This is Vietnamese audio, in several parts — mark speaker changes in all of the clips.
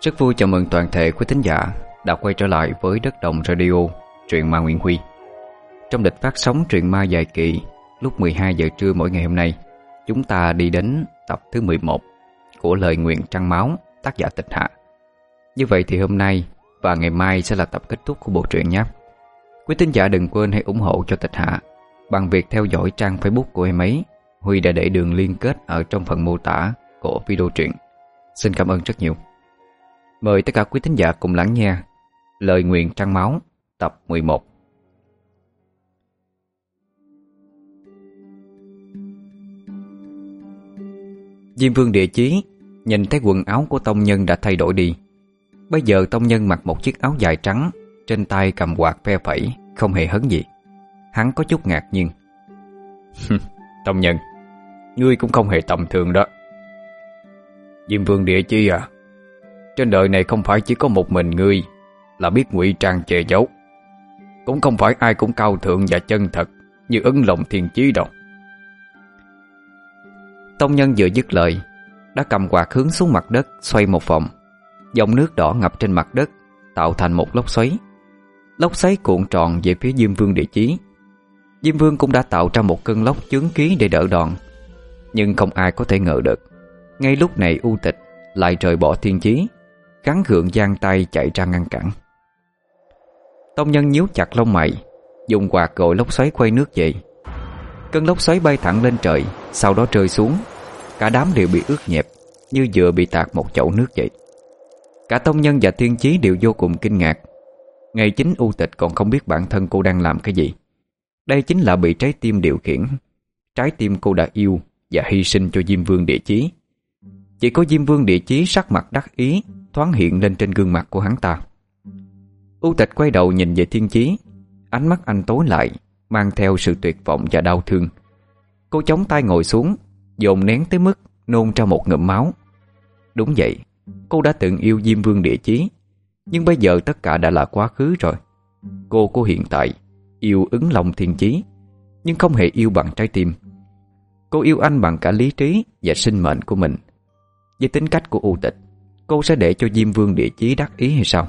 Speaker 1: Rất vui chào mừng toàn thể quý thính giả đã quay trở lại với Đất Đồng Radio, truyện ma Nguyễn Huy. Trong lịch phát sóng truyện ma dài kỳ lúc 12 giờ trưa mỗi ngày hôm nay, chúng ta đi đến tập thứ 11 của Lời Nguyện Trăng Máu, tác giả Tịch Hạ. Như vậy thì hôm nay và ngày mai sẽ là tập kết thúc của bộ truyện nhé. Quý thính giả đừng quên hãy ủng hộ cho Tịch Hạ bằng việc theo dõi trang Facebook của em ấy. Huy đã để đường liên kết ở trong phần mô tả của video truyện. Xin cảm ơn rất nhiều. Mời tất cả quý thính giả cùng lắng nghe Lời Nguyện Trăng Máu tập 11. Diêm Vương Địa Chí nhìn thấy quần áo của tông nhân đã thay đổi đi. Bây giờ tông nhân mặc một chiếc áo dài trắng, trên tay cầm quạt phe phẩy, không hề hấn gì. Hắn có chút ngạc nhiên. Tông nhân, ngươi cũng không hề tầm thường đó. Diêm Vương Địa Chí à, trên đời này không phải chỉ có một mình ngươi là biết ngụy trang che giấu. Cũng không phải ai cũng cao thượng và chân thật như Ấn Long Thiên Chí đâu. Tông nhân vừa dứt lời đã cầm quạt hướng xuống mặt đất, xoay một vòng. Dòng nước đỏ ngập trên mặt đất tạo thành một lốc xoáy. Lốc xoáy cuộn tròn về phía Diêm Vương Địa Chí. Diêm Vương cũng đã tạo ra một cơn lốc chướng khí để đỡ đòn. Nhưng không ai có thể ngờ được, ngay lúc này U Tịch lại rời bỏ Thiên Chí, gắng gượng giang tay chạy ra ngăn cản. Tông nhân nhíu chặt lông mày, dùng quạt gọi lốc xoáy quay nước về. Cơn lốc xoáy bay thẳng lên trời, sau đó rơi xuống. Cả đám đều bị ướt nhẹp, như vừa bị tạt một chậu nước vậy. Cả tông nhân và Thiên Chí đều vô cùng kinh ngạc. Ngay chính U Tịch còn không biết bản thân cô đang làm cái gì. Đây chính là bị trái tim điều khiển. Trái tim cô đã yêu và hy sinh cho Diêm Vương Địa Chí. Chỉ có Diêm Vương Địa Chí sắc mặt đắc ý thoáng hiện lên trên gương mặt của hắn ta. U Tịch quay đầu nhìn về Thiên Chí. Ánh mắt anh tối lại, mang theo sự tuyệt vọng và đau thương. Cô chống tay ngồi xuống, dồn nén tới mức nôn ra một ngụm máu. Đúng vậy, cô đã từng yêu Diêm Vương Địa Chí, nhưng bây giờ tất cả đã là quá khứ rồi. Cô của hiện tại yêu Ấn Long Thiên Chí, nhưng không hề yêu bằng trái tim. Cô yêu anh bằng cả lý trí và sinh mệnh của mình. Với tính cách của U Tịch, cô sẽ để cho Diêm Vương Địa Chí đắc ý hay sao?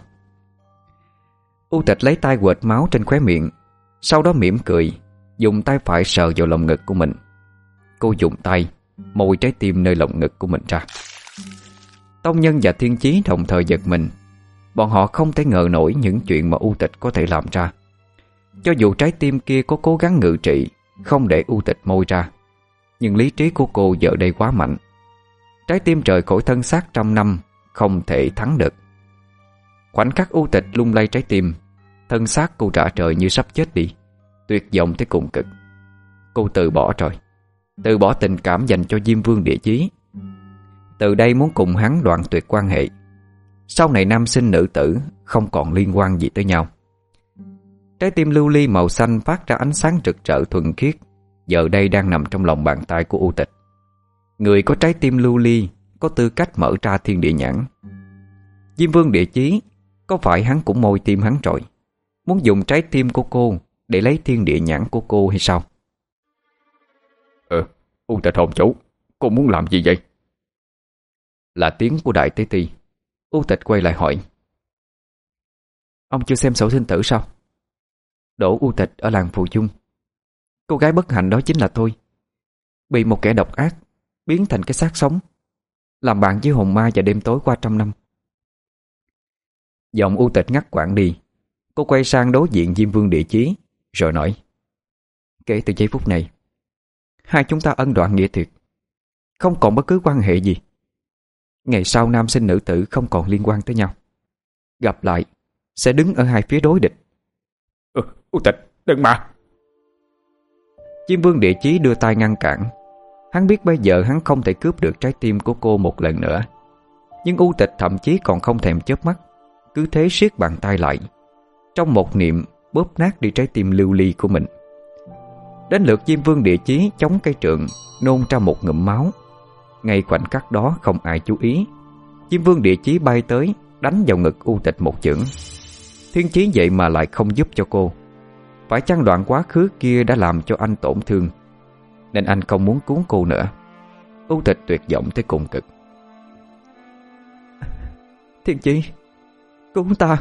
Speaker 1: U Tịch lấy tay quệt máu trên khóe miệng, sau đó mỉm cười, dùng tay phải sờ vào lồng ngực của mình. Cô dùng tay môi trái tim nơi lồng ngực của mình ra. Tông nhân và Thiên Chí đồng thời giật mình. Bọn họ không thể ngờ nổi những chuyện mà U Tịch có thể làm ra. Cho dù trái tim kia có cố gắng ngự trị, không để U Tịch môi ra, nhưng lý trí của cô giờ đây quá mạnh. Trái tim rời khỏi thân xác trăm năm, không thể thắng được. Khoảnh khắc U Tịch lung lay trái tim, thân xác cô rã rời như sắp chết đi, tuyệt vọng tới cùng cực. Cô từ bỏ rồi, từ bỏ tình cảm dành cho Diêm Vương Địa Chí. Từ đây muốn cùng hắn đoạn tuyệt quan hệ. Sau này nam sinh nữ tử không còn liên quan gì tới nhau. Trái tim lưu ly màu xanh phát ra ánh sáng rực rỡ thuần khiết, giờ đây đang nằm trong lòng bàn tay của U Tịch. Người có trái tim lưu ly có tư cách mở ra thiên địa nhãn. Diêm Vương Địa Chí, có phải hắn cũng môi tim hắn rồi, muốn dùng trái tim của cô để lấy thiên địa nhãn của cô hay sao? U Tịch hồn chủ, cô muốn làm gì vậy? Là tiếng của Đại Tế Ti. U Tịch quay lại hỏi. Ông chưa xem sổ sinh tử sao? Đỗ U Tịch ở làng Phù Dung. Cô gái bất hạnh đó chính là tôi, bị một kẻ độc ác biến thành cái xác sống, làm bạn với hồn ma và đêm tối qua trăm năm. Giọng U Tịch ngắt quãng đi. Cô quay sang đối diện Diêm Vương Địa Chí, rồi nói. Kể từ giây phút này, hai chúng ta ân đoạn nghĩa tuyệt, không còn bất cứ quan hệ gì. Ngày sau nam sinh nữ tử không còn liên quan tới nhau. Gặp lại sẽ đứng ở hai phía đối địch. U Tịch, đừng mà! Diêm Vương Địa Chí đưa tay ngăn cản. Hắn biết bây giờ hắn không thể cướp được trái tim của cô một lần nữa. Nhưng U Tịch thậm chí còn không thèm chớp mắt, cứ thế siết bàn tay lại, trong một niệm bóp nát đi trái tim lưu ly của mình. Đến lượt Diêm Vương Địa Chí chống cây trượng, nôn ra một ngụm máu. Ngay khoảnh khắc đó không ai chú ý, Diêm Vương Địa Chí bay tới, đánh vào ngực U Tịch một chưởng. Thiên Chí vậy mà lại không giúp cho cô. Phải chăng đoạn quá khứ kia đã làm cho anh tổn thương, nên anh không muốn cứu cô nữa. U Tịch tuyệt vọng tới cùng cực. Thiên Chi, cứu ta.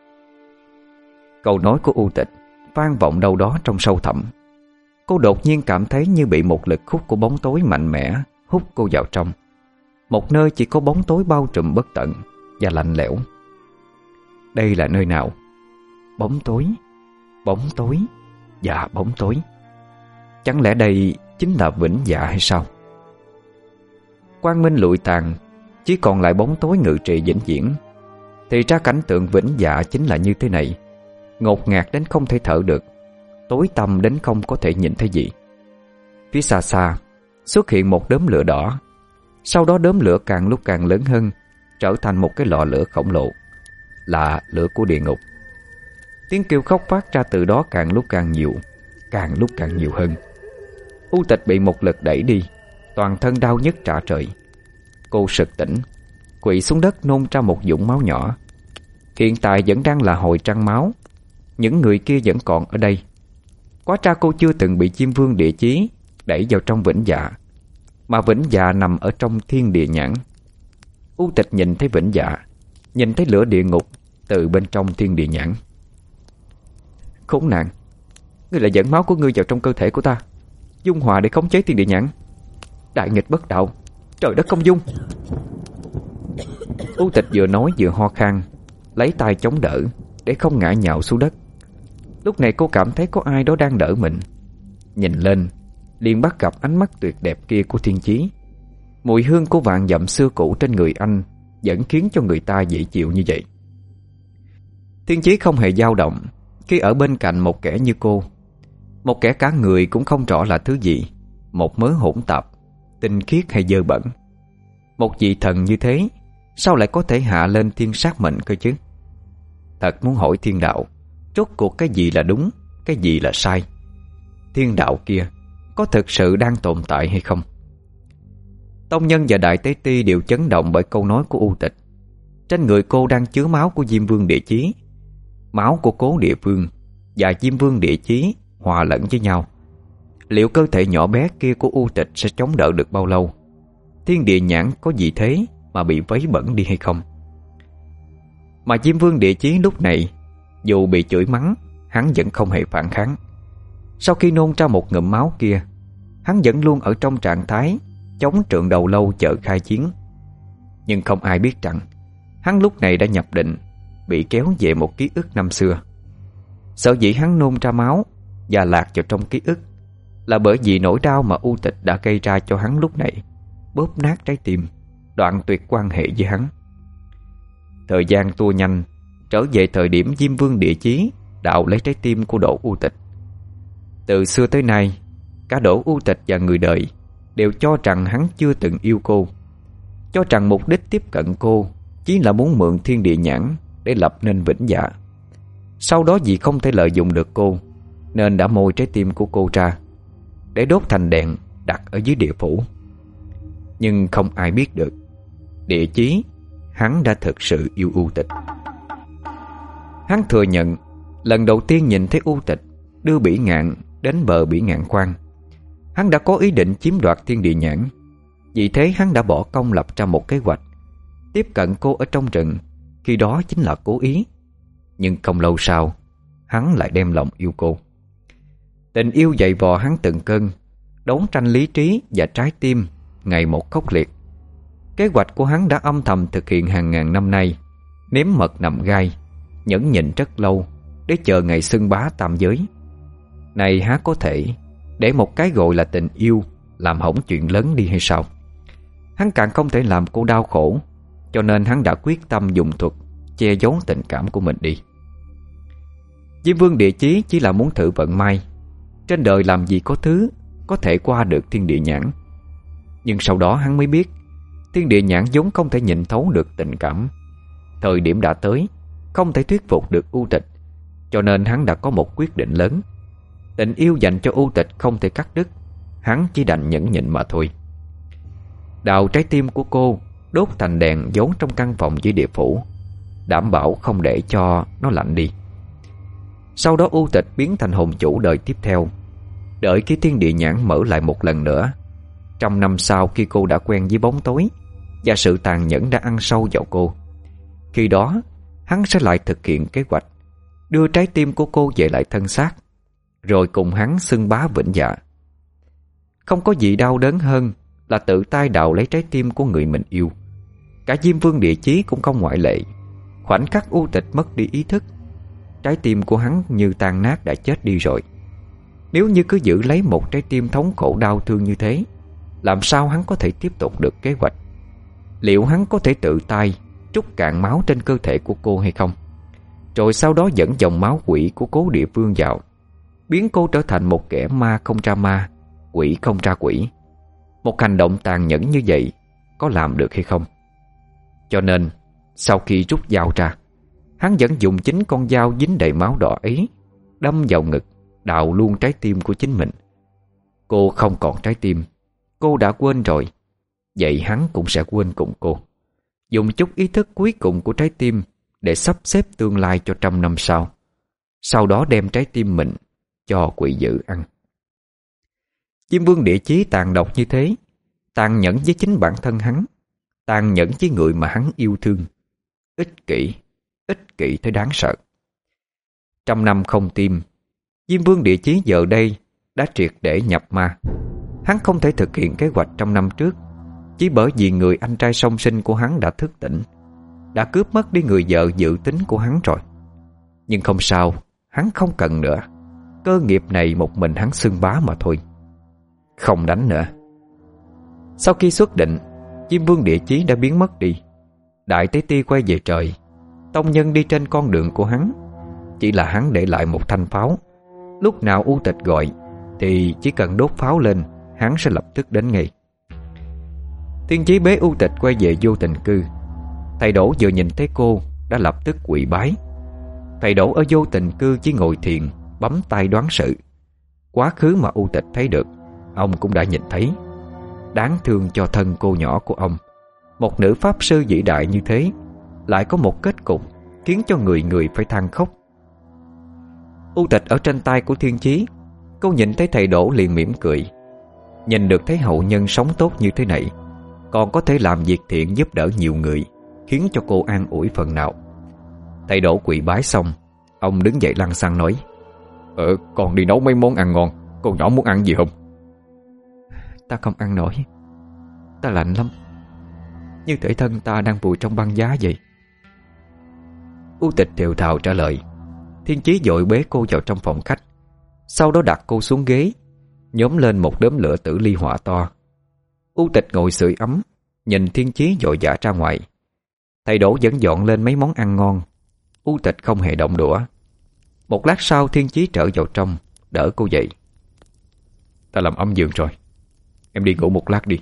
Speaker 1: Câu nói của U Tịch vang vọng đâu đó trong sâu thẳm. Cô đột nhiên cảm thấy như bị một lực hút của bóng tối mạnh mẽ hút cô vào trong, một nơi chỉ có bóng tối bao trùm bất tận và lạnh lẽo. Đây là nơi nào? Bóng tối và bóng tối. Chẳng lẽ đây chính là vĩnh dạ hay sao? Quang minh lụi tàn, chỉ còn lại bóng tối ngự trị vĩnh viễn. Thì ra cảnh tượng vĩnh dạ chính là như thế này, ngột ngạt đến không thể thở được, tối tăm đến không có thể nhìn thấy gì. Phía xa xa xuất hiện một đốm lửa đỏ. Sau đó đốm lửa càng lúc càng lớn hơn, trở thành một cái lò lửa khổng lồ, là lửa của địa ngục. Tiếng kêu khóc phát ra từ đó càng lúc càng nhiều, càng lúc càng nhiều hơn. U Tịch bị một lực đẩy đi, toàn thân đau nhức rã rời. Cô sực tỉnh, quỵ xuống đất nôn ra một vũng máu nhỏ. Hiện tại vẫn đang là hồi trăng máu. Những người kia vẫn còn ở đây. Quá ra cô chưa từng bị Diêm Vương Địa Chí đẩy vào trong vĩnh dạ, mà vĩnh dạ nằm ở trong thiên địa nhãn. U Tịch nhìn thấy vĩnh dạ, nhìn thấy lửa địa ngục từ bên trong thiên địa nhãn. Khốn nạn, ngươi lại dẫn máu của ngươi vào trong cơ thể của ta, dung hòa để khống chế thiên địa nhãn. Đại nghịch bất đạo, trời đất không dung. U Tịch vừa nói vừa ho khan, lấy tay chống đỡ để không ngã nhào xuống đất. Lúc này cô cảm thấy có ai đó đang đỡ mình. Nhìn lên, liền bắt gặp ánh mắt tuyệt đẹp kia của Thiên Chí. Mùi hương của vạn dặm xưa cũ trên người anh vẫn khiến cho người ta dễ chịu như vậy. Thiên Chí không hề dao động khi ở bên cạnh một kẻ như cô. Một kẻ cả người cũng không rõ là thứ gì, một mớ hỗn tạp, tinh khiết hay dơ bẩn. Một vị thần như thế sao lại có thể hạ lên thiên sát mệnh cơ chứ? Thật muốn hỏi thiên đạo, rốt cuộc cái gì là đúng, cái gì là sai? Thiên đạo kia có thực sự đang tồn tại hay không? Tông Nhân và Đại Tế Ti đều chấn động bởi câu nói của U Tịch. Trên người cô đang chứa máu của Diêm Vương Địa Chí. Máu của Cố Địa Vương và Diêm Vương Địa Chí hòa lẫn với nhau. Liệu cơ thể nhỏ bé kia của U Tịch sẽ chống đỡ được bao lâu? Thiên địa nhãn có gì thế mà bị vấy bẩn đi hay không? Mà Diêm Vương Địa Chí lúc này, dù bị chửi mắng, hắn vẫn không hề phản kháng. Sau khi nôn ra một ngụm máu kia, hắn vẫn luôn ở trong trạng thái chống trượng đầu lâu chờ khai chiến. Nhưng không ai biết rằng hắn lúc này đã nhập định, bị kéo về một ký ức năm xưa. Sở dĩ hắn nôn ra máu và lạc vào trong ký ức là bởi vì nỗi đau mà U Tịch đã gây ra cho hắn lúc này bóp nát trái tim, đoạn tuyệt quan hệ với hắn. Thời gian tua nhanh, trở về thời điểm Diêm Vương Địa Chí đạo lấy trái tim của Đỗ U Tịch. Từ xưa tới nay, cả Đỗ U Tịch và người đời đều cho rằng hắn chưa từng yêu cô, cho rằng mục đích tiếp cận cô chỉ là muốn mượn thiên địa nhãn để lập nên vĩnh dạ. Sau đó vì không thể lợi dụng được cô, nên đã môi trái tim của cô ra để đốt thành đèn đặt ở dưới địa phủ. Nhưng không ai biết được, Địa Chí hắn đã thực sự yêu U Tịch. Hắn thừa nhận lần đầu tiên nhìn thấy U Tịch đưa Bỉ Ngạn đến bờ Bỉ Ngạn Quan, hắn đã có ý định chiếm đoạt thiên địa nhãn. Vì thế hắn đã bỏ công lập ra một kế hoạch tiếp cận cô ở trong rừng. Khi đó chính là cố ý. Nhưng không lâu sau, hắn lại đem lòng yêu cô. Tình yêu dày vò hắn từng cơn, đấu tranh lý trí và trái tim ngày một khốc liệt. Kế hoạch của hắn đã âm thầm thực hiện hàng ngàn năm nay, nếm mật nằm gai, nhẫn nhịn rất lâu để chờ ngày xưng bá tam giới. Này há có thể để một cái gọi là tình yêu làm hỏng chuyện lớn đi hay sao? Hắn càng không thể làm cô đau khổ, cho nên hắn đã quyết tâm dùng thuật che giấu tình cảm của mình đi. Diêm Vương Địa Chí chỉ là muốn thử vận may. Trên đời làm gì có thứ có thể qua được thiên địa nhãn. Nhưng sau đó hắn mới biết thiên địa nhãn vốn không thể nhìn thấu được tình cảm. Thời điểm đã tới, không thể thuyết phục được U Tịch, cho nên hắn đã có một quyết định lớn. Tình yêu dành cho U Tịch không thể cắt đứt, hắn chỉ đành nhẫn nhịn mà thôi. Đào trái tim của cô, đốt thành đèn giấu trong căn phòng dưới địa phủ, đảm bảo không để cho nó lạnh đi. Sau đó U Tịch biến thành hồn chủ đời tiếp theo, đợi khi thiên địa nhãn mở lại một lần nữa. Trong năm sau, khi cô đã quen với bóng tối và sự tàn nhẫn đã ăn sâu vào cô, Khi đó hắn sẽ lại thực hiện kế hoạch đưa trái tim của cô về lại thân xác, rồi cùng hắn xưng bá vĩnh dạ. Không có gì đau đớn hơn là tự tay đào lấy trái tim của người mình yêu. Cả Diêm Vương Địa Chí cũng không ngoại lệ. Khoảnh khắc U Tịch mất đi ý thức, trái tim của hắn như tan nát đã chết đi rồi. Nếu như cứ giữ lấy một trái tim thống khổ đau thương như thế, làm sao hắn có thể tiếp tục được kế hoạch? Liệu hắn có thể tự tay trút cạn máu trên cơ thể của cô hay không, rồi sau đó dẫn dòng máu quỷ của Cố Địa Vương vào, biến cô trở thành một kẻ ma không ra ma, quỷ không ra quỷ? Một hành động tàn nhẫn như vậy có làm được hay không? Cho nên sau khi rút dao ra, hắn vẫn dùng chính con dao dính đầy máu đỏ ấy đâm vào ngực, đào luôn trái tim của chính mình. Cô không còn trái tim, cô đã quên rồi. Vậy hắn cũng sẽ quên cùng cô, dùng chút ý thức cuối cùng của trái tim để sắp xếp tương lai cho 100 năm sau. Sau đó đem trái tim mình cho quỷ dữ ăn. Diêm Vương Địa Chí tàn độc như thế, tàn nhẫn với chính bản thân hắn, tàn nhẫn với người mà hắn yêu thương. Ích kỷ tới đáng sợ. 100 năm không tim, Diêm Vương Địa Chí giờ đây đã triệt để nhập ma. Hắn không thể thực hiện kế hoạch trong năm trước, chỉ bởi vì người anh trai song sinh của hắn đã thức tỉnh, đã cướp mất đi người vợ dự tính của hắn rồi. Nhưng không sao, hắn không cần nữa. Cơ nghiệp này một mình hắn xưng bá mà thôi. Không đánh nữa. Sau khi xuất định, Diêm Vương Địa Chí đã biến mất đi. Đại Tế Ti quay về trời, tông nhân đi trên con đường của hắn. Chỉ là hắn để lại một thanh pháo. Lúc nào U Tịch gọi thì chỉ cần đốt pháo lên, hắn sẽ lập tức đến ngay. Thiên Chí bế U Tịch quay về Vô Tình Cư. Thầy Đỗ vừa nhìn thấy cô đã lập tức quỳ bái. Thầy Đỗ ở Vô Tình Cư chỉ ngồi thiền, bấm tay đoán sự. Quá khứ mà U Tịch thấy được, ông cũng đã nhìn thấy. Đáng thương cho thân cô nhỏ của ông. Một nữ pháp sư vĩ đại như thế lại có một kết cục khiến cho người người phải than khóc. U Tịch ở trên tay của Thiên Chí, cô nhìn thấy thầy Đỗ liền mỉm cười. Nhìn được thấy hậu nhân sống tốt như thế này, còn có thể làm việc thiện giúp đỡ nhiều người, khiến cho cô an ủi phần nào. Thầy Đỗ quỳ bái xong, ông đứng dậy lăng xăng nói: Con đi nấu mấy món ăn ngon. Con nhỏ muốn ăn gì không? Ta không ăn nổi. Ta lạnh lắm, như thể thân ta đang vùi trong băng giá vậy. U Tịch thều thào trả lời. Thiên Chí vội bế cô vào trong phòng khách, sau đó đặt cô xuống ghế, nhóm lên một đốm lửa tử ly hỏa to. U Tịch ngồi sưởi ấm, nhìn Thiên Chí vội vã ra ngoài. Thầy Đỗ vẫn dọn lên mấy món ăn ngon. U Tịch không hề động đũa. Một lát sau Thiên Chí trở vào trong, đỡ cô dậy. Ta làm ấm giường rồi, em đi ngủ một lát đi.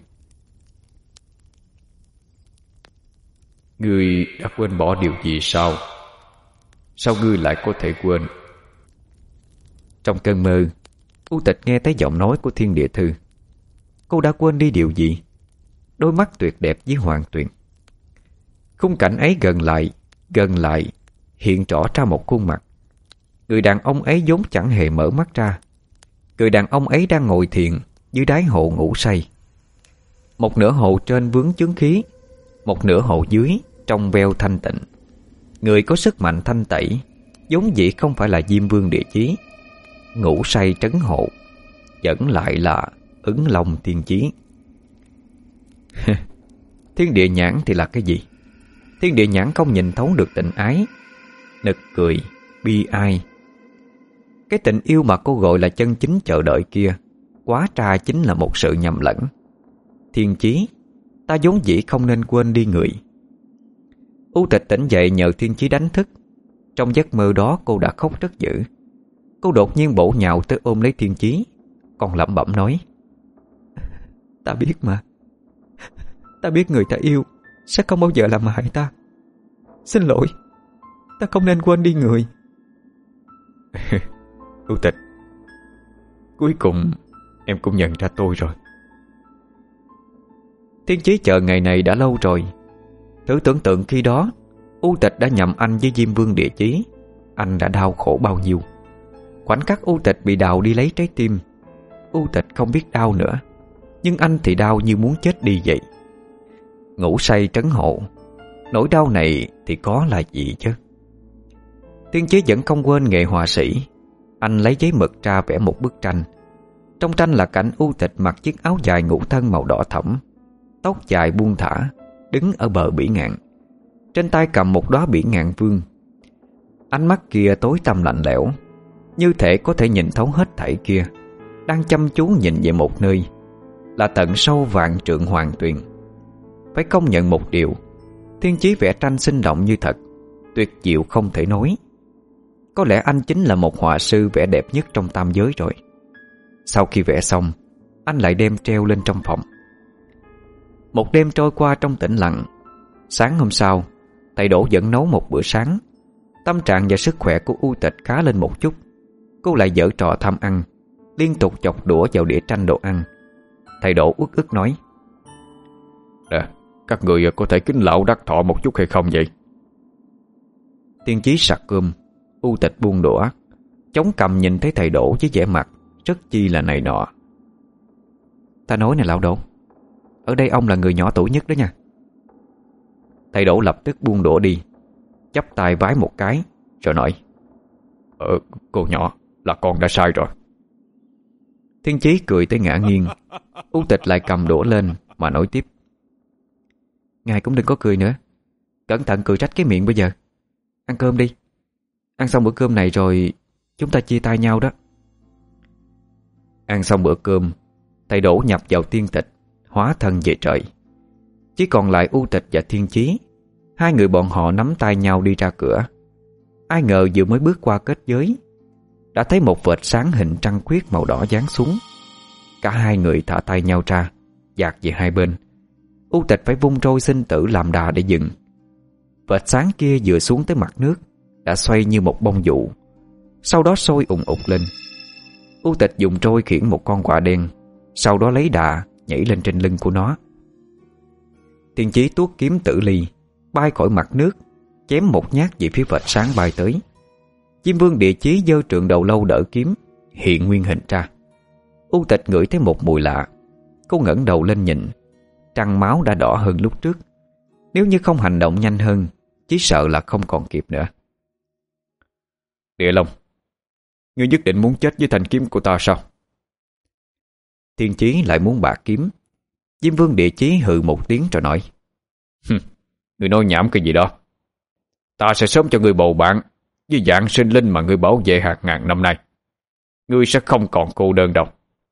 Speaker 1: Ngươi đã quên bỏ điều gì sao? Sao ngươi lại có thể quên? Trong cơn mơ, U Tịch nghe thấy giọng nói của Thiên Địa Thư. Cô đã quên đi điều gì? Đôi mắt tuyệt đẹp với Hoàng Tuyền. Khung cảnh ấy gần lại, hiện rõ ra một khuôn mặt. Người đàn ông ấy vốn chẳng hề mở mắt ra. Người đàn ông ấy đang ngồi thiền dưới đáy hồ ngủ say. Một nửa hồ trên vướng chướng khí, một nửa hồ dưới trong veo thanh tịnh. Người có sức mạnh thanh tẩy, vốn dĩ không phải là Diêm Vương Địa Chí. Ngủ say trấn hộ, vẫn lại là Ứng Long Thiên Chí. Thiên địa nhãn thì là cái gì? Thiên địa nhãn không nhìn thấu được tình ái, nực cười, bi ai. Cái tình yêu mà cô gọi là chân chính chờ đợi kia, quá tra chính là một sự nhầm lẫn. Thiên Chí, ta vốn dĩ không nên quên đi người. U Tịch tỉnh dậy nhờ Thiên Chí đánh thức. Trong giấc mơ đó cô đã khóc rất dữ. Cô đột nhiên bổ nhào tới ôm lấy Thiên Chí, còn lẩm bẩm nói: Ta biết mà. Ta biết người ta yêu sẽ không bao giờ làm hại ta. Xin lỗi, ta không nên quên đi người. U Tịch, cuối cùng em cũng nhận ra tôi rồi. Thiên Chí chờ ngày này đã lâu rồi. Thử tưởng tượng khi đó U Tịch đã nhầm anh với Diêm Vương Địa Chí, anh đã đau khổ bao nhiêu. Khoảnh khắc U Tịch bị đào đi lấy trái tim, U Tịch không biết đau nữa, nhưng anh thì đau như muốn chết đi vậy. Ngủ say trấn hộ, Nỗi đau này thì có là gì chứ? Tiên Chí vẫn không quên nghề họa sĩ. Anh lấy giấy mực ra vẽ một bức tranh. Trong tranh là cảnh U Tịch mặc chiếc áo dài ngũ thân màu đỏ thẫm, tóc dài buông thả, đứng ở bờ bỉ ngạn, trên tay cầm một đóa bỉ ngạn vương. Ánh mắt kia tối tăm lạnh lẽo, như thể có thể nhìn thấu hết thảy kia, đang chăm chú nhìn về một nơi, là tận sâu vạn trượng hoàng tuyền. Phải công nhận một điều, Thiên Chí vẽ tranh sinh động như thật, tuyệt diệu không thể nói. Có lẽ anh chính là một họa sư vẽ đẹp nhất trong tam giới rồi. Sau khi vẽ xong, anh lại đem treo lên trong phòng. Một đêm trôi qua trong tĩnh lặng. Sáng hôm sau, thầy Đỗ vẫn nấu một bữa sáng. Tâm trạng và sức khỏe của U Tịch khá lên một chút. Cô lại giở trò tham ăn, liên tục chọc đũa vào đĩa tranh đồ ăn. Thầy Đỗ uất ức nói:
Speaker 2: Nè, các người có thể kính lão đắc thọ một chút hay không vậy?
Speaker 1: Tiên Chí sặc cơm. U Tịch buông đũa, chống cằm nhìn thấy thầy Đỗ với vẻ mặt rất chi là này nọ. Ta nói nè lão Đỗ, ở đây ông là người nhỏ tuổi nhất đó nha. Thầy Đỗ lập tức buông đũa đi, chắp tay vái một cái rồi nói:
Speaker 2: Cô nhỏ, là con đã sai rồi.
Speaker 1: Thiên Chí cười tới ngã nghiêng. U Tịch lại cầm đũa lên mà nói tiếp: Ngài cũng đừng có cười nữa, cẩn thận cười rách cái miệng bây giờ. Ăn cơm đi. Ăn xong bữa cơm này rồi chúng ta chia tay nhau đó. Ăn xong bữa cơm, thầy Đỗ nhập vào tiên tịch, hóa thân về trời. Chỉ còn lại U Tịch và Thiên Chí. Hai người bọn họ nắm tay nhau đi ra cửa. Ai ngờ vừa mới bước qua kết giới, đã thấy một vệt sáng hình trăng khuyết màu đỏ giáng xuống. Cả hai người thả tay nhau ra, dạt về hai bên. U Tịch phải vung trôi sinh tử làm đà để dừng. Vệt sáng kia vừa xuống tới mặt nước, đã xoay như một bông dụ, sau đó sôi ùng ục lên. U Tịch dùng trôi khiển một con quạ đen, sau đó lấy đà nhảy lên trên lưng của nó. Thiên Chí tuốt kiếm tử ly, bay khỏi mặt nước, chém một nhát về phía vệt sáng bay tới. Diêm Vương Địa Chí giơ trượng đầu lâu đỡ kiếm, hiện nguyên hình ra. U Tịch ngửi thấy một mùi lạ. Cô ngẩng đầu lên nhìn, trăng máu đã đỏ hơn lúc trước. Nếu như không hành động nhanh hơn, chỉ sợ là không còn kịp nữa.
Speaker 2: Địa Long, ngươi nhất định muốn chết với thanh kiếm của ta sao?
Speaker 1: Thiên Chí lại muốn bạc kiếm. Diêm Vương Địa Chí hừ một tiếng rồi nói:
Speaker 2: Ngươi nói nhảm cái gì đó? Ta sẽ sớm cho ngươi bầu bạn với dạng sinh linh mà ngươi bảo vệ hàng ngàn năm nay. Ngươi sẽ không còn cô đơn đâu.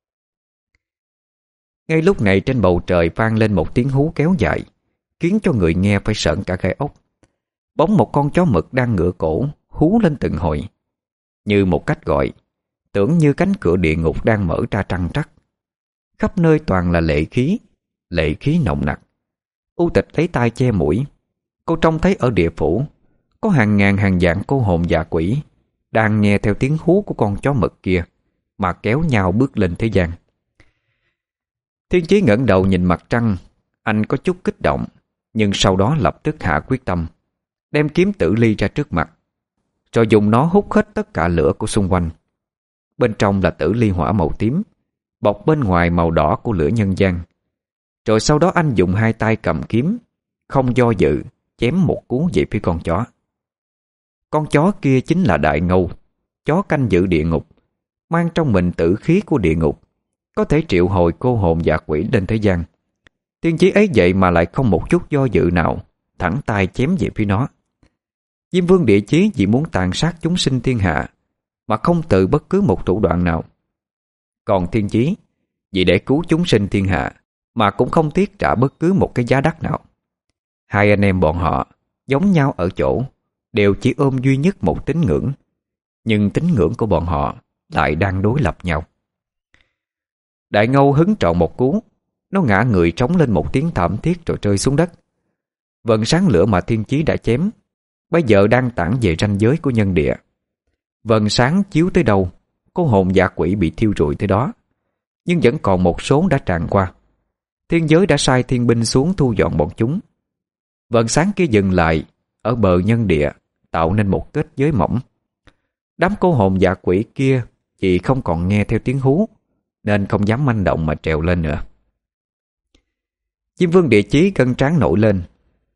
Speaker 1: Ngay lúc này trên bầu trời vang lên một tiếng hú kéo dài, khiến cho người nghe phải sởn cả gai ốc. Bóng một con chó mực đang ngửa cổ hú lên từng hồi, như một cách gọi, tưởng như cánh cửa địa ngục đang mở ra trăng trắc. Khắp nơi toàn là lệ khí nồng nặc. U Tịch lấy tay che mũi. Cô trông thấy ở địa phủ có hàng ngàn hàng vạn cô hồn dạ quỷ đang nghe theo tiếng hú của con chó mực kia mà kéo nhau bước lên thế gian. Thiên Chí ngẩng đầu nhìn mặt trăng. Anh có chút kích động, nhưng sau đó lập tức hạ quyết tâm, đem kiếm tử ly ra trước mặt, rồi dùng nó hút hết tất cả lửa của xung quanh. Bên trong là tử ly hỏa màu tím, bọc bên ngoài màu đỏ của lửa nhân gian. Rồi sau đó anh dùng hai tay cầm kiếm, không do dự chém một cú về phía con chó. Con chó kia chính là Đại Ngâu, chó canh giữ địa ngục, mang trong mình tử khí của địa ngục, có thể triệu hồi cô hồn dạ quỷ lên thế gian. Thiên Chí ấy vậy mà lại không một chút do dự nào, thẳng tay chém về phía nó. Diêm Vương Địa Chí chỉ muốn tàn sát chúng sinh thiên hạ, mà không từ bất cứ một thủ đoạn nào. Còn Thiên Chí vì để cứu chúng sinh thiên hạ mà cũng không tiếc trả bất cứ một cái giá đắt nào. Hai anh em bọn họ giống nhau ở chỗ đều chỉ ôm duy nhất một tín ngưỡng, nhưng tín ngưỡng của bọn họ lại đang đối lập nhau. Đại Ngâu hứng trọn một cú, nó ngã người trống lên một tiếng thảm thiết rồi rơi xuống đất. Vầng sáng lửa mà Thiên Chí đã chém bây giờ đang tản về ranh giới của nhân địa. Vầng sáng chiếu tới đâu, cô hồn dạ quỷ bị thiêu rụi tới đó, nhưng vẫn còn một số đã tràn qua. Thiên giới đã sai thiên binh xuống thu dọn bọn chúng. Vầng sáng kia dừng lại ở bờ nhân địa, tạo nên một kết giới mỏng. Đám cô hồn dạ quỷ kia chỉ không còn nghe theo tiếng hú, nên không dám manh động mà trèo lên nữa. Diêm Vương Địa Chí gân trán nổi lên.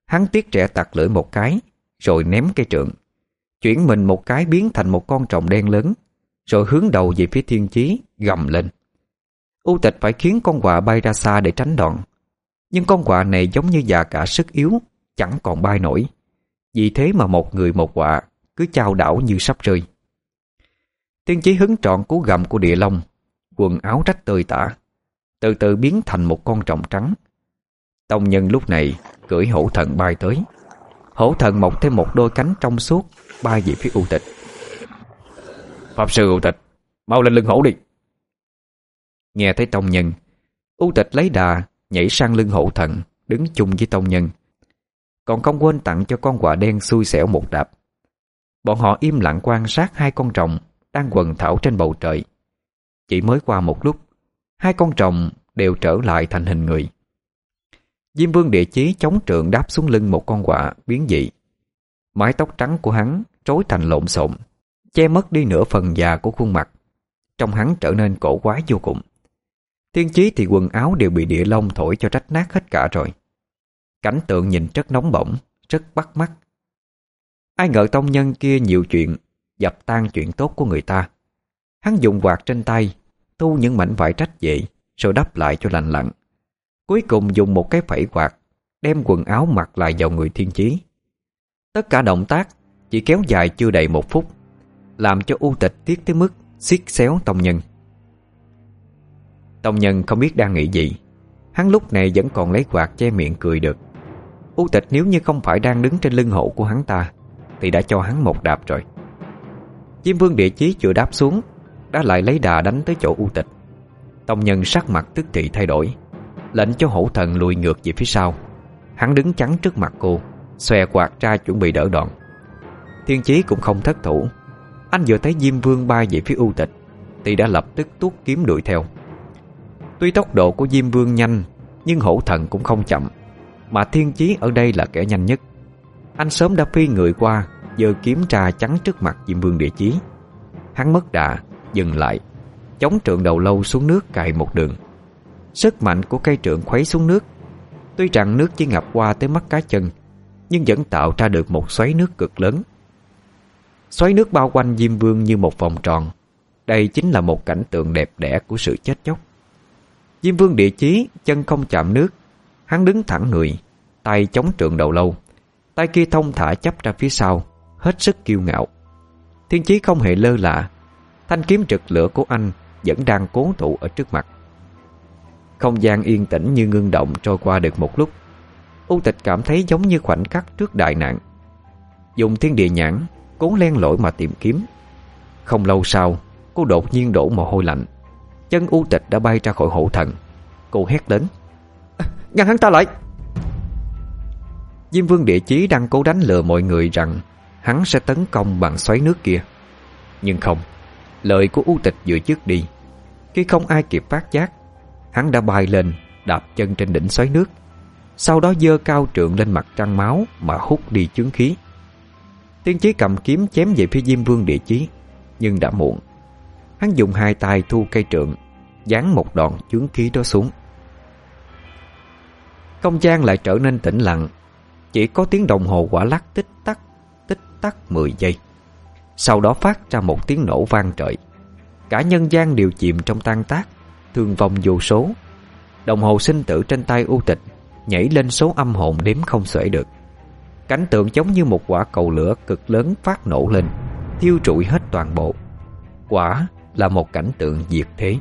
Speaker 1: Hắn tiếc rẻ tặc lưỡi một cái, rồi ném cây trượng, chuyển mình một cái biến thành một con tròng đen lớn, rồi hướng đầu về phía Thiên Chí gầm lên. U Tịch phải khiến con quạ bay ra xa để tránh đòn, nhưng con quạ này giống như già cả sức yếu, chẳng còn bay nổi. Vì thế mà một người một quạ cứ chao đảo như sắp rơi. Thiên Chí hứng trọn cú gầm của địa long, quần áo rách tơi tả, từ từ biến thành một con rồng trắng. Tông Nhân lúc này cưỡi hổ thần bay tới. Hổ thần mọc thêm một đôi cánh trong suốt, bay về phía U Tịch. Pháp sư U Tịch, mau lên lưng hổ đi. Nghe thấy Tông Nhân, U Tịch lấy đà nhảy sang lưng hổ thần, đứng chung với Tông Nhân, còn không quên tặng cho con quạ đen xui xẻo một đạp. Bọn họ im lặng quan sát hai con rồng đang quần thảo trên bầu trời. Chỉ mới qua một lúc, hai con rồng đều trở lại thành hình người. Diêm Vương Địa Chí chống trượng đáp xuống lưng một con quạ biến dị. Mái tóc trắng của hắn rối thành lộn xộn, che mất đi nửa phần già của khuôn mặt. Trông hắn trở nên cổ quái vô cùng. Thiên Chí thì quần áo đều bị địa long thổi cho rách nát hết cả rồi. Cảnh tượng nhìn rất nóng bỏng, rất bắt mắt. Ai ngờ Tông Nhân kia nhiều chuyện, dập tan chuyện tốt của người ta. Hắn dùng quạt trên tay, thu những mảnh vải rách về, rồi đắp lại cho lành lặn. Cuối cùng dùng một cái phẩy quạt, đem quần áo mặc lại vào người Thiên Chí. Tất cả động tác chỉ kéo dài chưa đầy 1 phút, làm cho U Tịch tiếc tới mức xiết xéo Tông Nhân. Tông Nhân không biết đang nghĩ gì. Hắn lúc này vẫn còn lấy quạt che miệng cười được. U Tịch nếu như không phải đang đứng trên lưng hổ của hắn ta thì đã cho hắn một đạp rồi. Diêm Vương Địa Chí chưa đáp xuống đã lại lấy đà đánh tới chỗ U Tịch. Tông Nhân sắc mặt tức thì thay đổi, lệnh cho hổ thần lùi ngược về phía sau. Hắn đứng chắn trước mặt cô, xòe quạt ra chuẩn bị đỡ đòn. Thiên Chí cũng không thất thủ. Anh vừa thấy Diêm Vương bay về phía U Tịch thì đã lập tức tuốt kiếm đuổi theo. Tuy tốc độ của Diêm Vương nhanh, nhưng hổ thần cũng không chậm, mà Thiên Chí ở đây là kẻ nhanh nhất. Anh sớm đã phi người qua, giơ kiếm ra chắn trước mặt Diêm Vương Địa Chí. Hắn mất đà, dừng lại, chống trượng đầu lâu xuống nước cài một đường. Sức mạnh của cây trượng khuấy xuống nước. Tuy rằng nước chỉ ngập qua tới mắt cá chân, nhưng vẫn tạo ra được một xoáy nước cực lớn. Xoáy nước bao quanh Diêm Vương như một vòng tròn. Đây chính là một cảnh tượng đẹp đẽ của sự chết chóc. Diêm Vương Địa Chí chân không chạm nước. Hắn đứng thẳng người, tay chống trượng đầu lâu, tay kia thông thả chắp ra phía sau, hết sức kiêu ngạo. Thiên Chí không hề lơ là. Thanh kiếm rực lửa của anh vẫn đang cố thủ ở trước mặt. Không gian yên tĩnh như ngưng động trôi qua được một lúc. U Tịch cảm thấy giống như khoảnh khắc trước đại nạn. Dùng thiên địa nhãn cố len lỏi mà tìm kiếm. Không lâu sau, cô đột nhiên đổ mồ hôi lạnh. Chân U Tịch đã bay ra khỏi hổ thần. Cô hét lớn: ngăn hắn ta lại! Diêm Vương Địa Chí đang cố đánh lừa mọi người rằng hắn sẽ tấn công bằng xoáy nước kia. Nhưng không, lời của U Tịch vừa dứt đi, khi không ai kịp phát giác, hắn đã bay lên, đạp chân trên đỉnh xoáy nước, sau đó giơ cao trượng lên mặt trăng máu mà hút đi chướng khí. Thiên Chí cầm kiếm chém về phía Diêm Vương Địa Chí, nhưng đã muộn. Hắn dùng hai tay thu cây trượng, giáng một đòn chướng khí đó xuống. Không gian lại trở nên tĩnh lặng. Chỉ có tiếng đồng hồ quả lắc tích tắc 10 giây. Sau đó phát ra một tiếng nổ vang trời. Cả nhân gian đều chìm trong tan tác, thương vong vô số. Đồng hồ sinh tử trên tay U Tịch nhảy lên số âm hồn đếm không xuể được. Cảnh tượng giống như một quả cầu lửa cực lớn phát nổ lên, thiêu rụi hết toàn bộ. Quả là một cảnh tượng diệt thế.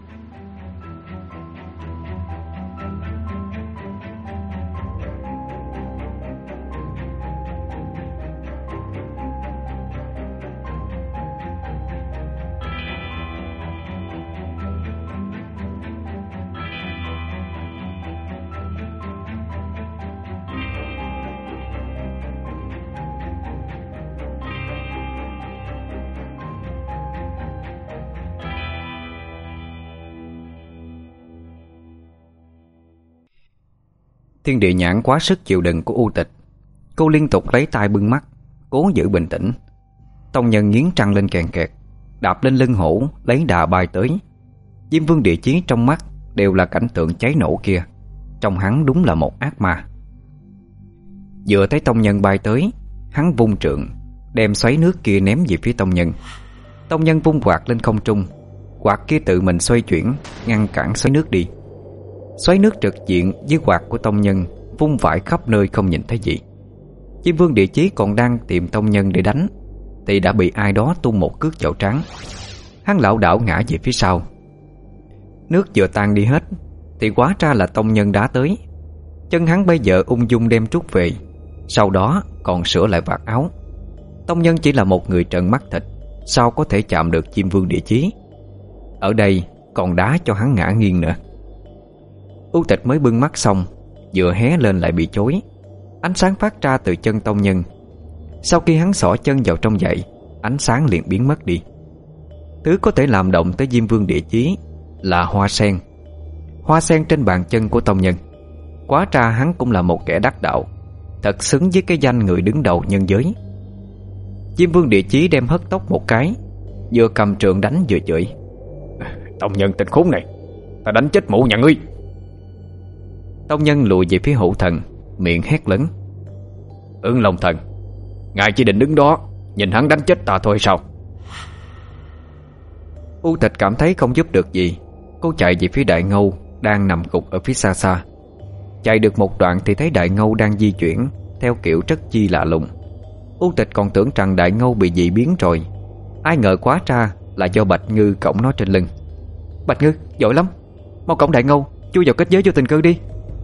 Speaker 1: Thiên địa nhãn quá sức chịu đựng của U Tịch. Cô liên tục lấy tay bưng mắt, cố giữ bình tĩnh. Tông Nhân nghiến răng lên kèn kẹt, đạp lên lưng hổ, lấy đà bay tới. Diêm Vương Địa Chí trong mắt đều là cảnh tượng cháy nổ kia. Trong hắn đúng là một ác ma. Vừa thấy tông nhân bay tới, hắn vung trượng đem xoáy nước kia ném về phía tông nhân. Tông nhân vung quạt lên không trung, quạt kia tự mình xoay chuyển, ngăn cản xoáy nước đi. Xoáy nước trực diện với quạt của tông nhân vung vãi khắp nơi không nhìn thấy gì. Diêm Vương Địa Chí còn đang tìm tông nhân để đánh thì đã bị ai đó tung một cước vào trán. Hắn lảo đảo ngã về phía sau. Nước vừa tan đi hết thì hóa ra là tông nhân đá tới. Chân hắn bây giờ ung dung đem trút về, sau đó còn sửa lại vạt áo. Tông nhân chỉ là một người trần mắt thịt, sao có thể chạm được Diêm Vương Địa Chí. Ở đây còn đá cho hắn ngã nghiêng nữa. U Tịch mới bưng mắt xong, vừa hé lên lại bị chối. Ánh sáng phát ra từ chân tông nhân. Sau khi hắn xỏ chân vào trong giày, ánh sáng liền biến mất đi. Thứ có thể làm động tới Diêm Vương Địa Chí là hoa sen. Hoa sen trên bàn chân của tông nhân. Quá ra hắn cũng là một kẻ đắc đạo, thật xứng với cái danh người đứng đầu nhân giới. Diêm Vương Địa Chí đem hất tóc một cái, vừa cầm trượng đánh vừa chửi:
Speaker 2: Tông nhân tên khốn này, ta đánh chết mụ nhà ngươi.
Speaker 1: Tông nhân lùi về phía Hữu Thần, miệng hét lớn:
Speaker 2: Ưng Long Thần, ngài chỉ định đứng đó nhìn hắn đánh chết ta thôi sao?
Speaker 1: U Tịch cảm thấy không giúp được gì. Cô chạy về phía Đại Ngâu đang nằm gục ở phía xa xa. Chạy được một đoạn thì thấy Đại Ngâu đang di chuyển theo kiểu rất chi lạ lùng. U Tịch còn tưởng rằng Đại Ngâu bị dị biến rồi, ai ngờ quá ra là do Bạch Ngư cõng nó trên lưng. Bạch Ngư, giỏi lắm, mau cõng Đại Ngâu chui vào kết giới vô tình cư đi.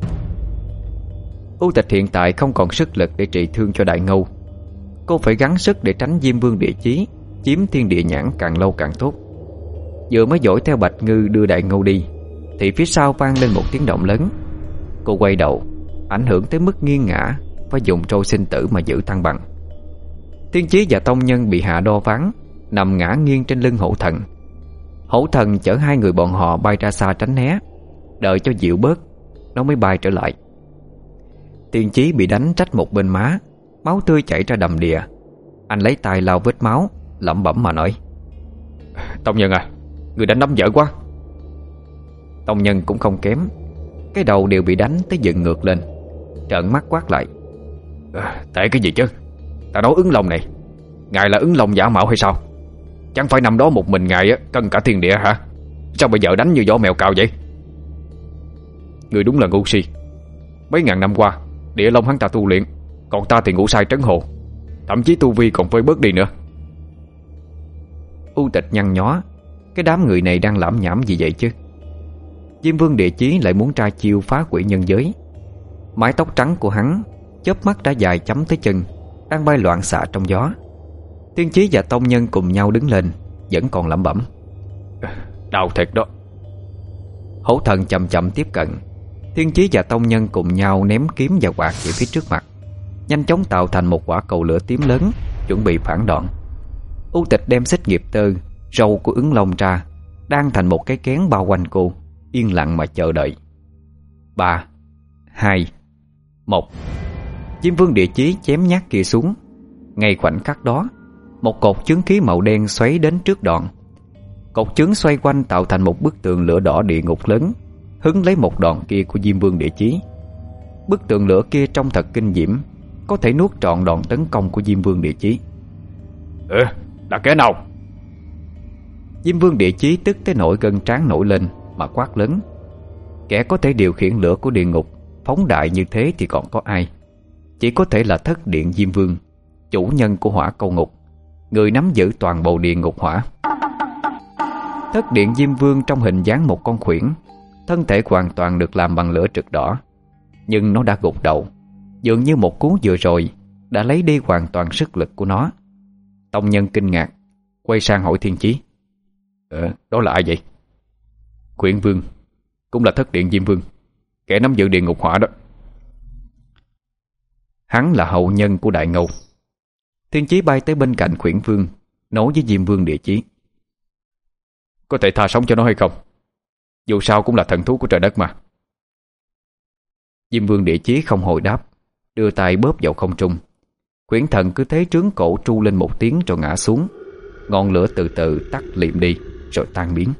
Speaker 1: U Tịch hiện tại không còn sức lực để trị thương cho Đại Ngâu. Cô phải gắng sức để tránh Diêm Vương Địa Chí chiếm thiên địa nhãn càng lâu càng tốt. Vừa mới dỗi theo Bạch Ngư đưa Đại Ngâu đi thì phía sau vang lên một tiếng động lớn. Cô quay đầu, ảnh hưởng tới mức nghiêng ngã, phải dùng trôi sinh tử mà giữ thăng bằng. Thiên Chí và tông nhân bị hạ đo ván, nằm ngã nghiêng trên lưng Hổ Thần. Hổ Thần chở hai người bọn họ bay ra xa tránh né, đợi cho dịu bớt nó mới bay trở lại. Thiên Chí bị đánh trách một bên má, máu tươi chảy ra đầm đìa. Anh lấy tay lau vết máu, lẩm bẩm mà nói:
Speaker 2: Tông nhân à, người đánh đấm dở quá.
Speaker 1: Tông nhân cũng không kém, cái đầu đều bị đánh tới dựng ngược lên, trợn mắt quát lại:
Speaker 2: Tệ cái gì chứ? Ta nói Ứng Long này, ngài là Ứng Long giả mạo hay sao? Chẳng phải nằm đó một mình ngài cân cả thiên địa hả? Sao bây giờ đánh như võ mèo cào vậy? Người đúng là ngu si. Mấy ngàn năm qua, địa long hắn ta tu luyện, còn ta thì ngủ sai trấn hồ, thậm chí tu vi còn vơi bớt đi nữa.
Speaker 1: U Tịch nhăn nhó, cái đám người này đang lảm nhảm gì vậy chứ? Diêm Vương Địa Chí lại muốn tra chiêu phá quỷ nhân giới. Mái tóc trắng của hắn chớp mắt đã dài chấm tới chân, đang bay loạn xạ trong gió. Thiên Chí và tông nhân cùng nhau đứng lên, vẫn còn lẩm bẩm:
Speaker 2: Đau thiệt đó.
Speaker 1: Hổ Thần chậm chậm tiếp cận. Thiên Chí và tông nhân cùng nhau ném kiếm và quạt về phía trước mặt, nhanh chóng tạo thành một quả cầu lửa tím lớn, chuẩn bị phản đòn. U Tịch đem xích nghiệp tơ, râu của Ứng Long ra, đang thành một cái kén bao quanh cô, yên lặng mà chờ đợi. 3, 2, 1. Diêm Vương Địa Chí chém nhát kia xuống. Ngay khoảnh khắc đó, một cột chướng khí màu đen xoáy đến trước đòn. Cột chướng xoay quanh tạo thành một bức tường lửa đỏ địa ngục lớn, hứng lấy một đòn kia của Diêm Vương Địa Chí. Bức tường lửa kia trông thật kinh diễm, có thể nuốt trọn đòn tấn công của Diêm Vương Địa Chí.
Speaker 2: Là kẻ nào?
Speaker 1: Diêm Vương Địa Chí tức tới nỗi gân trán nổi lên mà quát lớn. Kẻ có thể điều khiển lửa của địa ngục phóng đại như thế thì còn có ai? Chỉ có thể là Thất Điện Diêm Vương, chủ nhân của Hỏa Câu Ngục, người nắm giữ toàn bộ địa ngục hỏa. Thất Điện Diêm Vương trong hình dáng một con khuyển, thân thể hoàn toàn được làm bằng lửa trực đỏ, nhưng nó đã gục đầu, dường như một cú vừa rồi đã lấy đi hoàn toàn sức lực của nó. Tông nhân kinh ngạc, quay sang hỏi Thiên Chí:
Speaker 2: Đó là ai vậy?
Speaker 1: Khuyển Vương,
Speaker 2: cũng là Thất Điện Diêm Vương, kẻ nắm giữ địa ngục hỏa đó.
Speaker 1: Hắn là hậu nhân của Đại Ngâu. Thiên Chí bay tới bên cạnh Khuyển Vương, nói với Diêm Vương Địa Chí:
Speaker 2: Có thể tha sống cho nó hay không? Dù sao cũng là thần thú của trời đất mà.
Speaker 1: Diêm Vương Địa Chí không hồi đáp, đưa tay bóp vào không trung. Khuyển thần cứ thế trướng cổ tru lên một tiếng rồi ngã xuống. Ngọn lửa từ từ tắt liệm đi rồi tan biến.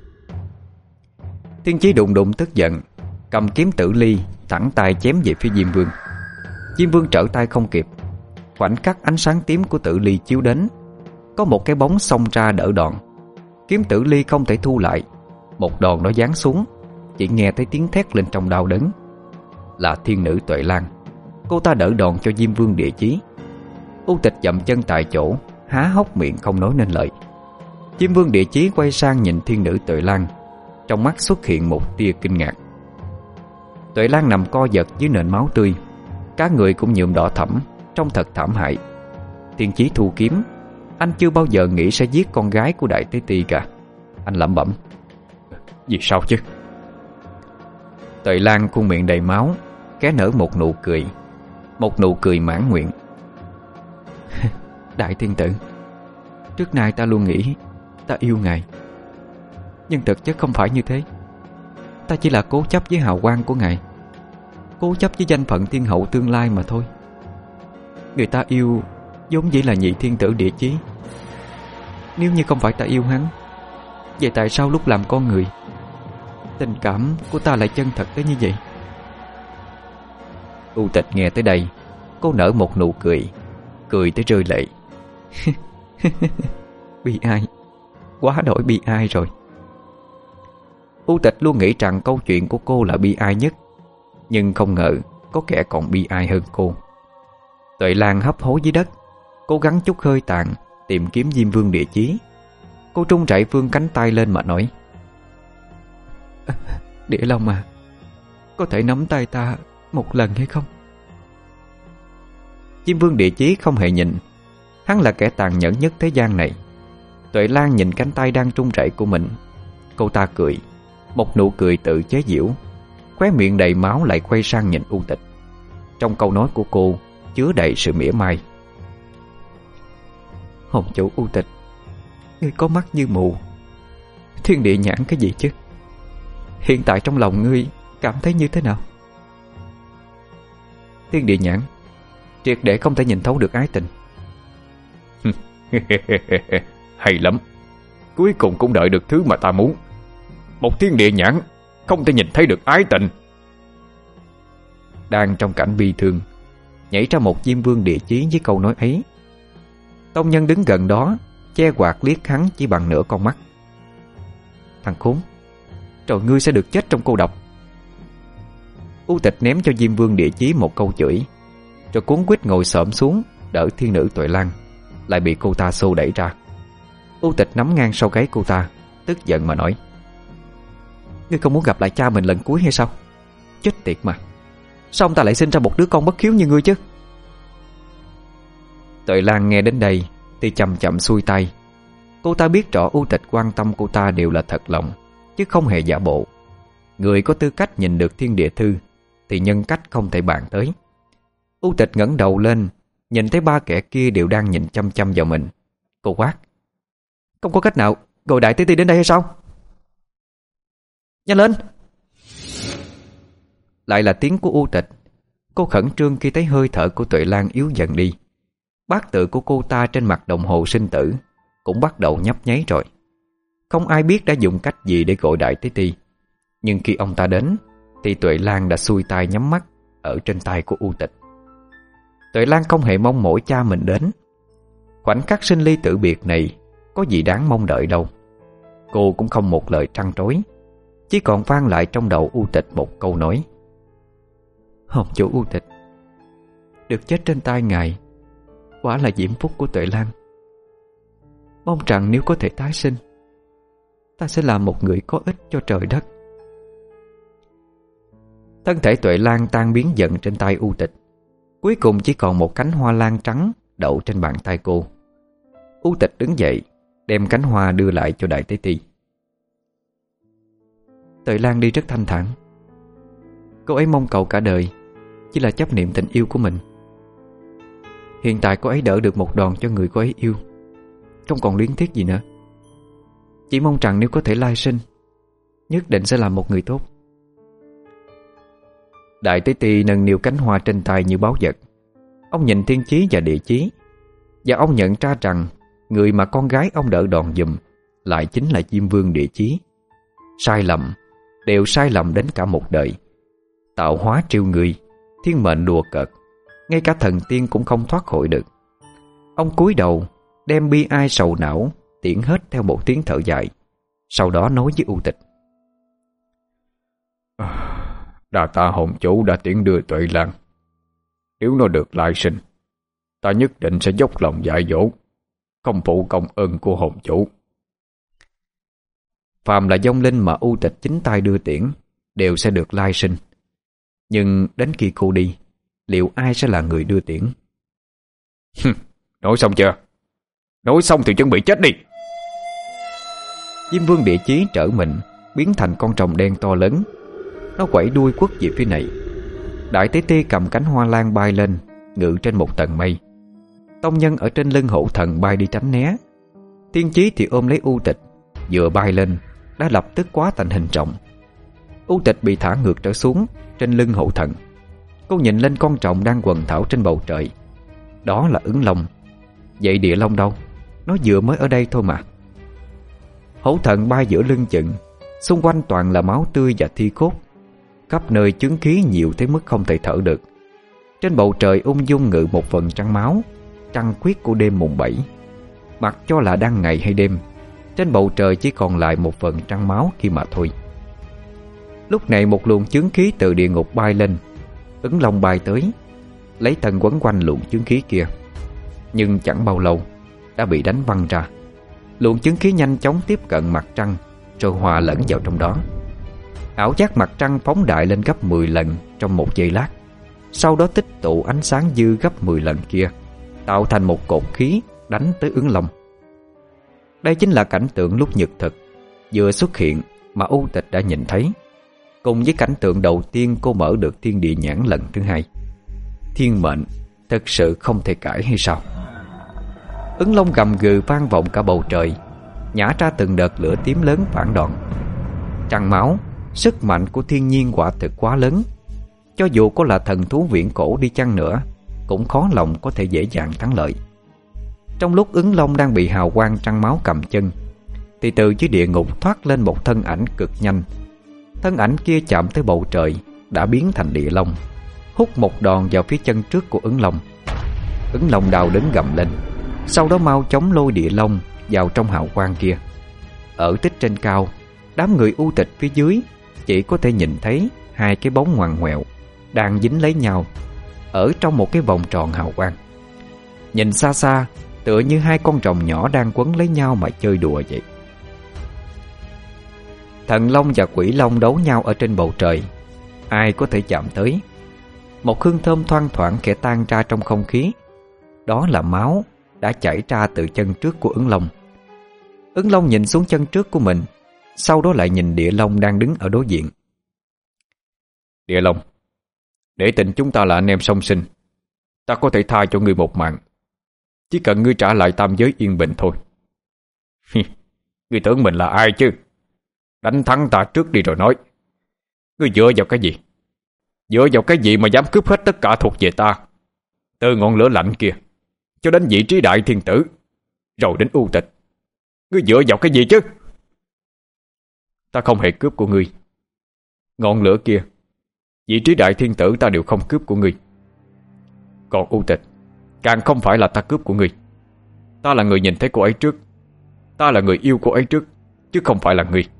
Speaker 1: Thiên Chí đùng đùng tức giận, cầm kiếm tử ly thẳng tay chém về phía Diêm Vương. Diêm Vương trở tay không kịp. Khoảnh khắc ánh sáng tím của Tử Ly chiếu đến, có một cái bóng xông ra đỡ đòn. Kiếm Tử Ly không thể thu lại. Một đòn nó giáng xuống, chỉ nghe thấy tiếng thét lên trong đau đớn. Là thiên nữ Tuệ Lan. Cô ta đỡ đòn cho Diêm Vương Địa Chí. U Tịch dậm chân tại chỗ, há hốc miệng không nói nên lời. Diêm Vương Địa Chí quay sang nhìn thiên nữ Tuệ Lan, trong mắt xuất hiện một tia kinh ngạc. Tuệ Lan nằm co giật dưới nền máu tươi, cả người cũng nhuộm đỏ thẫm, trông thật thảm hại. Thiên Chí thu kiếm. Anh chưa bao giờ nghĩ sẽ giết con gái của Đại Tế Ti cả. Anh lẩm bẩm: vì sao chứ? Tuệ Lan khuôn miệng đầy máu, khẽ nở một nụ cười. Một nụ cười mãn nguyện. Đại thiên tử, trước nay ta luôn nghĩ ta yêu ngài, nhưng thực chất không phải như thế. Ta chỉ là cố chấp với hào quang của ngài, cố chấp với danh phận thiên hậu tương lai mà thôi. Người ta yêu vốn dĩ là Nhị thiên tử Địa Chí. Nếu như không phải ta yêu hắn, vậy tại sao lúc làm con người, tình cảm của ta lại chân thật tới như vậy? U Tịch nghe tới đây, cô nở một nụ cười, cười tới rơi lệ. Bi ai, quá đổi bi ai rồi. U Tịch luôn nghĩ rằng câu chuyện của cô là bi ai nhất, nhưng không ngờ có kẻ còn bi ai hơn cô. Tuệ Lan hấp hối dưới đất, cố gắng chút hơi tàn tìm kiếm Diêm Vương Địa Chí. Cô trung chảy vươn cánh tay lên mà nói: Địa Long à, có thể nắm tay ta một lần hay không? Diêm Vương Địa Chí không hề nhìn. Hắn là kẻ tàn nhẫn nhất thế gian này. Tuệ Lan nhìn cánh tay đang trung chảy của mình. Cô ta cười, một nụ cười tự chế giễu, khóe miệng đầy máu lại quay sang nhìn U Tịch. Trong câu nói của cô chứa đầy sự mỉa mai. Hồn chủ U Tịch, ngươi có mắt như mù, thiên địa nhãn cái gì chứ? Hiện tại trong lòng ngươi cảm thấy như thế nào? Thiên địa nhãn triệt để không thể nhìn thấu được ái tình.
Speaker 2: Hay lắm, cuối cùng cũng đợi được thứ mà ta muốn. Một thiên địa nhãn không thể nhìn thấy được ái tình.
Speaker 1: Đang trong cảnh bi thương, nhảy ra một Diêm Vương Địa Chí với câu nói ấy. Tông Nhân đứng gần đó, che quạt liếc hắn chỉ bằng nửa con mắt. Thằng khốn, rồi ngươi sẽ được chết trong cô độc. U Tịch ném cho Diêm Vương Địa Chí một câu chửi, rồi cuống quýt ngồi xổm xuống đỡ thiên nữ Tuệ Lan, lại bị cô ta xô đẩy ra. U Tịch nắm ngang sau gáy cô ta, tức giận mà nói: Ngươi không muốn gặp lại cha mình lần cuối hay sao? Chết tiệt mà, sao ông ta lại sinh ra một đứa con bất hiếu như ngươi chứ? Tuệ Lan nghe đến đây thì chậm chậm xuôi tay. Cô ta biết rõ U Tịch quan tâm cô ta đều là thật lòng, chứ không hề giả bộ. Người có tư cách nhìn được thiên địa thư thì nhân cách không thể bàn tới. U Tịch ngẩng đầu lên, nhìn thấy ba kẻ kia đều đang nhìn chăm chăm vào mình. Cô quát: Không có cách nào gọi Đại Tế Ti đến đây hay sao? Nhanh lên! Lại là tiếng của U Tịch. Cô khẩn trương khi thấy hơi thở của Tuệ Lan yếu dần đi. Bát tự của cô ta trên mặt đồng hồ sinh tử cũng bắt đầu nhấp nháy rồi. Không ai biết đã dùng cách gì để gọi Đại Tế Ti, nhưng khi ông ta đến thì Tuệ Lan đã xuôi tay nhắm mắt ở trên tay của U Tịch. Tuệ Lan không hề mong mỏi cha mình đến. Khoảnh khắc sinh ly tử biệt này có gì đáng mong đợi đâu. Cô cũng không một lời trăn trối, chỉ còn vang lại trong đầu U Tịch một câu nói: Hồn chủ U Tịch, được chết trên tay ngài quả là diễm phúc của Tuệ Lan. Mong rằng nếu có thể tái sinh, ta sẽ làm một người có ích cho trời đất. Thân thể Tuệ Lan tan biến dần trên tay U Tịch. Cuối cùng chỉ còn một cánh hoa lan trắng đậu trên bàn tay cô. U Tịch đứng dậy, đem cánh hoa đưa lại cho Đại Tế Ti. Tuệ Lan đi rất thanh thản. Cô ấy mong cầu cả đời chỉ là chấp niệm tình yêu của mình. Hiện tại cô ấy đỡ được một đòn cho người cô ấy yêu, không còn luyến tiếc gì nữa. Chỉ mong rằng nếu có thể lai sinh, nhất định sẽ làm một người tốt. Đại Tế Ti nâng niu cánh hoa trên tay như báu vật. Ông nhìn Thiên Chí và Địa Chí, và ông nhận ra rằng người mà con gái ông đỡ đòn giùm lại chính là Diêm Vương Địa Chí. Sai lầm, đều sai lầm đến cả một đời. Tạo hóa trêu người, thiên mệnh đùa cợt, ngay cả thần tiên cũng không thoát khỏi được. Ông cúi đầu, đem bi ai sầu não tiễn hết theo một tiếng thở dài. Sau đó nói với U Tịch:
Speaker 2: Đa tạ hồn chủ đã tiễn đưa Tuệ Lan. Nếu nó được lại sinh, ta nhất định sẽ dốc lòng dạy dỗ, không phụ công ơn của hồn chủ.
Speaker 1: Phàm là vong linh mà U Tịch chính tay đưa tiễn đều sẽ được lai sinh. Nhưng đến khi cô đi, liệu ai sẽ là người đưa tiễn?
Speaker 2: Nói xong chưa? Nói xong thì chuẩn bị chết đi.
Speaker 1: Diêm Vương Địa Chí trở mình, biến thành con rồng đen to lớn. Nó quẩy đuôi quất về phía này. Đại Tế Ti cầm cánh hoa lan bay lên, ngự trên một tầng mây. Tông Nhân ở trên lưng hổ thần bay đi tránh né. Thiên Chí thì ôm lấy U Tịch, vừa bay lên đã lập tức quá thành hình rồng. U Tịch bị thả ngược trở xuống trên lưng hổ thần. Cô nhìn lên con rồng đang quần thảo trên bầu trời. Đó là Ứng Long. Vậy Địa Long đâu? Nó vừa mới ở đây thôi mà. Hổ thần bay giữa lưng chừng, xung quanh toàn là máu tươi và thi cốt. Khắp nơi chứng khí nhiều tới mức không thể thở được. Trên bầu trời ung dung ngự một vầng trăng máu, trăng khuyết của đêm mùng 7. Mặc cho là đang ngày hay đêm, trên bầu trời chỉ còn lại một vầng trăng máu kia mà thôi. Lúc này một luồng chướng khí từ địa ngục bay lên. Ứng Long bay tới, lấy thân quấn quanh luồng chướng khí kia. Nhưng chẳng bao lâu đã bị đánh văng ra. Luồng chướng khí nhanh chóng tiếp cận mặt trăng, rồi hòa lẫn vào trong đó. Ảo giác mặt trăng phóng đại lên gấp 10 lần trong một giây lát. Sau đó tích tụ ánh sáng dư gấp 10 lần kia, tạo thành một cột khí đánh tới Ứng Long. Đây chính là cảnh tượng lúc nhật thực vừa xuất hiện mà U Tịch đã nhìn thấy, cùng với cảnh tượng đầu tiên cô mở được thiên địa nhãn lần thứ hai. Thiên mệnh thực sự không thể cãi hay sao? Ứng Long gầm gừ vang vọng cả bầu trời, nhả ra từng đợt lửa tím lớn phản đòn. Trăng máu, sức mạnh của thiên nhiên quả thực quá lớn. Cho dù có là thần thú viễn cổ đi chăng nữa, cũng khó lòng có thể dễ dàng thắng lợi. Trong lúc Ứng Long đang bị hào quang trăng máu cầm chân, thì từ dưới địa ngục thoát lên một thân ảnh cực nhanh. Thân ảnh kia chạm tới bầu trời đã biến thành địa long, hút một đòn vào phía chân trước của Ứng Long. Ứng Long đau đớn gầm lên, sau đó mau chóng lôi địa long vào trong hào quang kia. Ở tích trên cao, đám người U Tịch phía dưới chỉ có thể nhìn thấy hai cái bóng ngoằn ngoèo đang dính lấy nhau ở trong một cái vòng tròn hào quang. Nhìn xa xa, tựa như hai con rồng nhỏ đang quấn lấy nhau mà chơi đùa vậy. Thần long và quỷ long đấu nhau ở trên bầu trời, ai có thể chạm tới. Một hương thơm thoang thoảng khẽ tan ra trong không khí. Đó là máu đã chảy ra từ chân trước của Ứng Long. Ứng Long nhìn xuống chân trước của mình, sau đó lại nhìn Địa Long đang đứng ở đối diện.
Speaker 2: Địa Long, để tình chúng ta là anh em song sinh, ta có thể tha cho ngươi một mạng. Chỉ cần ngươi trả lại tam giới yên bình thôi. Ngươi tưởng mình là ai chứ? Đánh thắng ta trước đi rồi nói. Ngươi dựa vào cái gì? Dựa vào cái gì mà dám cướp hết tất cả thuộc về ta? Từ ngọn lửa lạnh kia cho đến vị trí đại thiên tử, rồi đến U Tịch, ngươi dựa vào cái gì chứ? Ta không hề cướp của ngươi. Ngọn lửa kia, vị trí đại thiên tử ta đều không cướp của ngươi. Còn U Tịch, càng không phải là ta cướp của ngươi. Ta là người nhìn thấy cô ấy trước. Ta là người yêu cô ấy trước, chứ không phải là ngươi.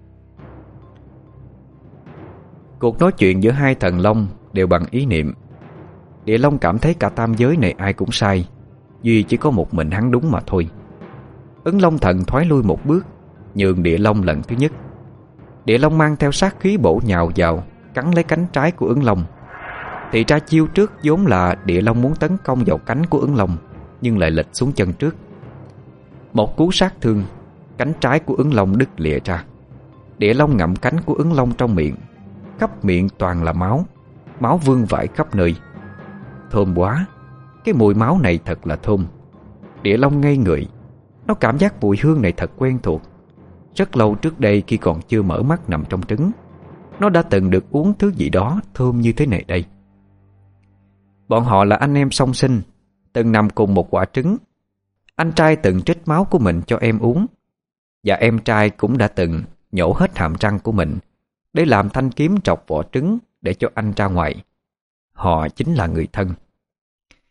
Speaker 1: Cuộc nói chuyện giữa hai thần long đều bằng ý niệm. Địa Long cảm thấy cả tam giới này ai cũng sai, duy chỉ có một mình hắn đúng mà thôi. Ứng Long thần thoái lui một bước, nhường Địa Long lần thứ nhất. Địa Long mang theo sát khí bổ nhào vào, cắn lấy cánh trái của Ứng Long. Thì ra chiêu trước vốn là Địa Long muốn tấn công vào cánh của Ứng Long, nhưng lại lệch xuống chân trước. Một cú sát thương, cánh trái của Ứng Long đứt lìa ra. Địa Long ngậm cánh của Ứng Long trong miệng, khắp miệng toàn là máu, máu vương vãi khắp nơi. Thơm quá, cái mùi máu này thật là thơm. Địa Long ngây người, nó cảm giác mùi hương này thật quen thuộc. Rất lâu trước đây khi còn chưa mở mắt nằm trong trứng, nó đã từng được uống thứ gì đó thơm như thế này đây. Bọn họ là anh em song sinh, từng nằm cùng một quả trứng. Anh trai từng trích máu của mình cho em uống, và em trai cũng đã từng nhổ hết hàm răng của mình để làm thanh kiếm trọc vỏ trứng để cho anh ra ngoài. Họ chính là người thân.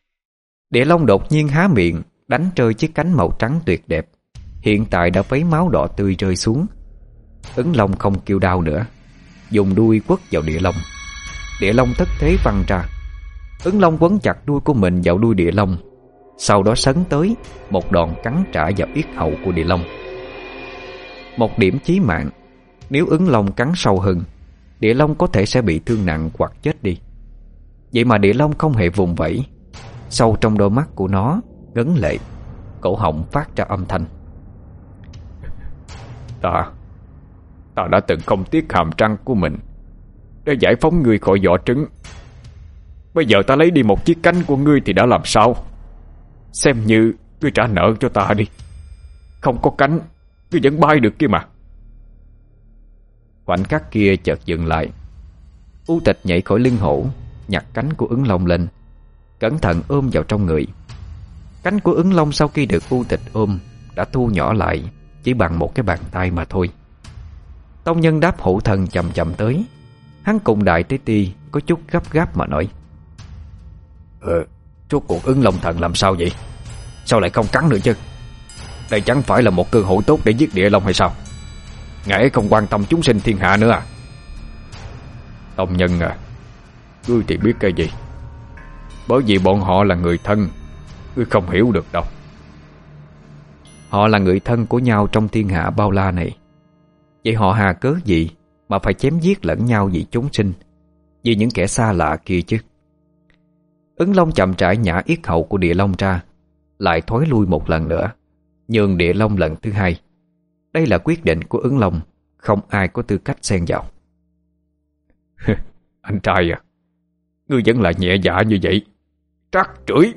Speaker 1: Địa Long đột nhiên há miệng, đánh rơi chiếc cánh màu trắng tuyệt đẹp, hiện tại đã vấy máu đỏ tươi rơi xuống. Ứng Long không kêu đau nữa, dùng đuôi quất vào Địa Long. Địa Long thất thế văng ra. Ứng Long quấn chặt đuôi của mình vào đuôi Địa Long, sau đó sấn tới một đòn cắn trả vào yết hầu của Địa Long. Một điểm chí mạng. Nếu Ứng Long cắn sâu hơn, Địa Long có thể sẽ bị thương nặng hoặc chết đi. Vậy mà Địa Long không hề vùng vẫy. Sâu trong đôi mắt của nó ngấn lệ, cổ họng phát ra âm thanh. Ta đã từng không tiếc hàm răng của mình để giải phóng ngươi khỏi vỏ trứng. Bây giờ ta lấy đi một chiếc cánh của ngươi thì đã làm sao? Xem như ngươi trả nợ cho ta đi. Không có cánh, ngươi vẫn bay được kia mà. Khoảnh khắc kia chợt dừng lại. U Tịch nhảy khỏi lưng hổ, nhặt cánh của Ứng Long lên, cẩn thận ôm vào trong người. Cánh của Ứng Long sau khi được U Tịch ôm đã thu nhỏ lại chỉ bằng một cái bàn tay mà thôi. Tông Nhân đáp hổ thần chậm chậm tới. Hắn cùng Đại Tế Ti có chút gấp gáp mà nói:
Speaker 2: Rốt cuộc Ứng Long thần làm sao vậy? Sao lại không cắn nữa chứ? Đây chẳng phải là một cơ hội tốt để giết Địa Long hay sao? Ngài ấy không quan tâm chúng sinh thiên hạ nữa à? Tông Nhân à, ngươi thì biết cái gì? Bởi vì bọn họ là người thân, ngươi không hiểu được đâu.
Speaker 1: Họ là người thân của nhau trong thiên hạ bao la này. Vậy họ hà cớ gì mà phải chém giết lẫn nhau vì chúng sinh, vì những kẻ xa lạ kia chứ? Ứng Long chậm rãi nhả yết hầu của Địa Long ra, lại thối lui một lần nữa, nhường Địa Long lần thứ hai. Đây là quyết định của Ứng Long, không ai có tư cách xen vào.
Speaker 2: Anh trai à, ngươi vẫn là nhẹ dạ như vậy, trắc trưởi.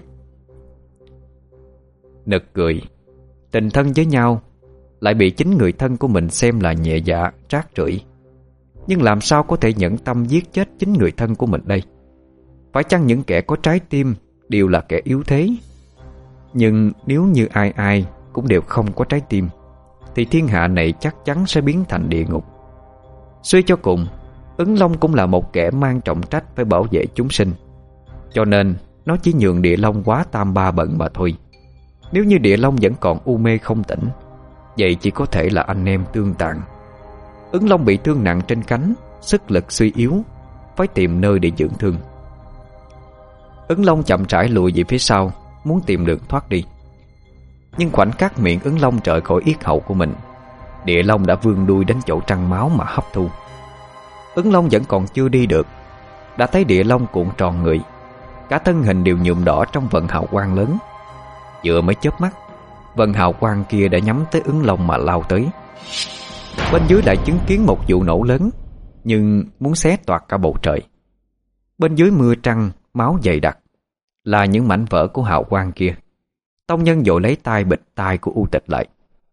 Speaker 1: Nực cười. Tình thân với nhau lại bị chính người thân của mình xem là nhẹ dạ, trác trưởi. Nhưng làm sao có thể nhẫn tâm giết chết chính người thân của mình đây? Phải chăng những kẻ có trái tim đều là kẻ yếu thế? Nhưng nếu như ai ai cũng đều không có trái tim, thì thiên hạ này chắc chắn sẽ biến thành địa ngục. Suy cho cùng, Ứng Long cũng là một kẻ mang trọng trách phải bảo vệ chúng sinh, cho nên nó chỉ nhường Địa Long quá tam ba bận mà thôi. Nếu như Địa Long vẫn còn u mê không tỉnh, vậy chỉ có thể là anh em tương tàn. Ứng Long bị thương nặng trên cánh, sức lực suy yếu, phải tìm nơi để dưỡng thương. Ứng Long chậm rãi lùi về phía sau, muốn tìm đường thoát đi. Nhưng khoảnh khắc miệng Ứng Long rời khỏi yết hầu của mình, Địa Long đã vươn đuôi đến chỗ trăng máu mà hấp thu. Ứng Long vẫn còn chưa đi được, đã thấy Địa Long cuộn tròn người, cả thân hình đều nhuộm đỏ trong vận hào quang lớn. Vừa mới chớp mắt, vận hào quang kia đã nhắm tới Ứng Long mà lao tới. Bên dưới lại chứng kiến một vụ nổ lớn, nhưng muốn xé toạc cả bầu trời. Bên dưới mưa trăng, máu dày đặc, là những mảnh vỡ của hào quang kia. Tông Nhân vội lấy tay bịt tai của U Tịch lại.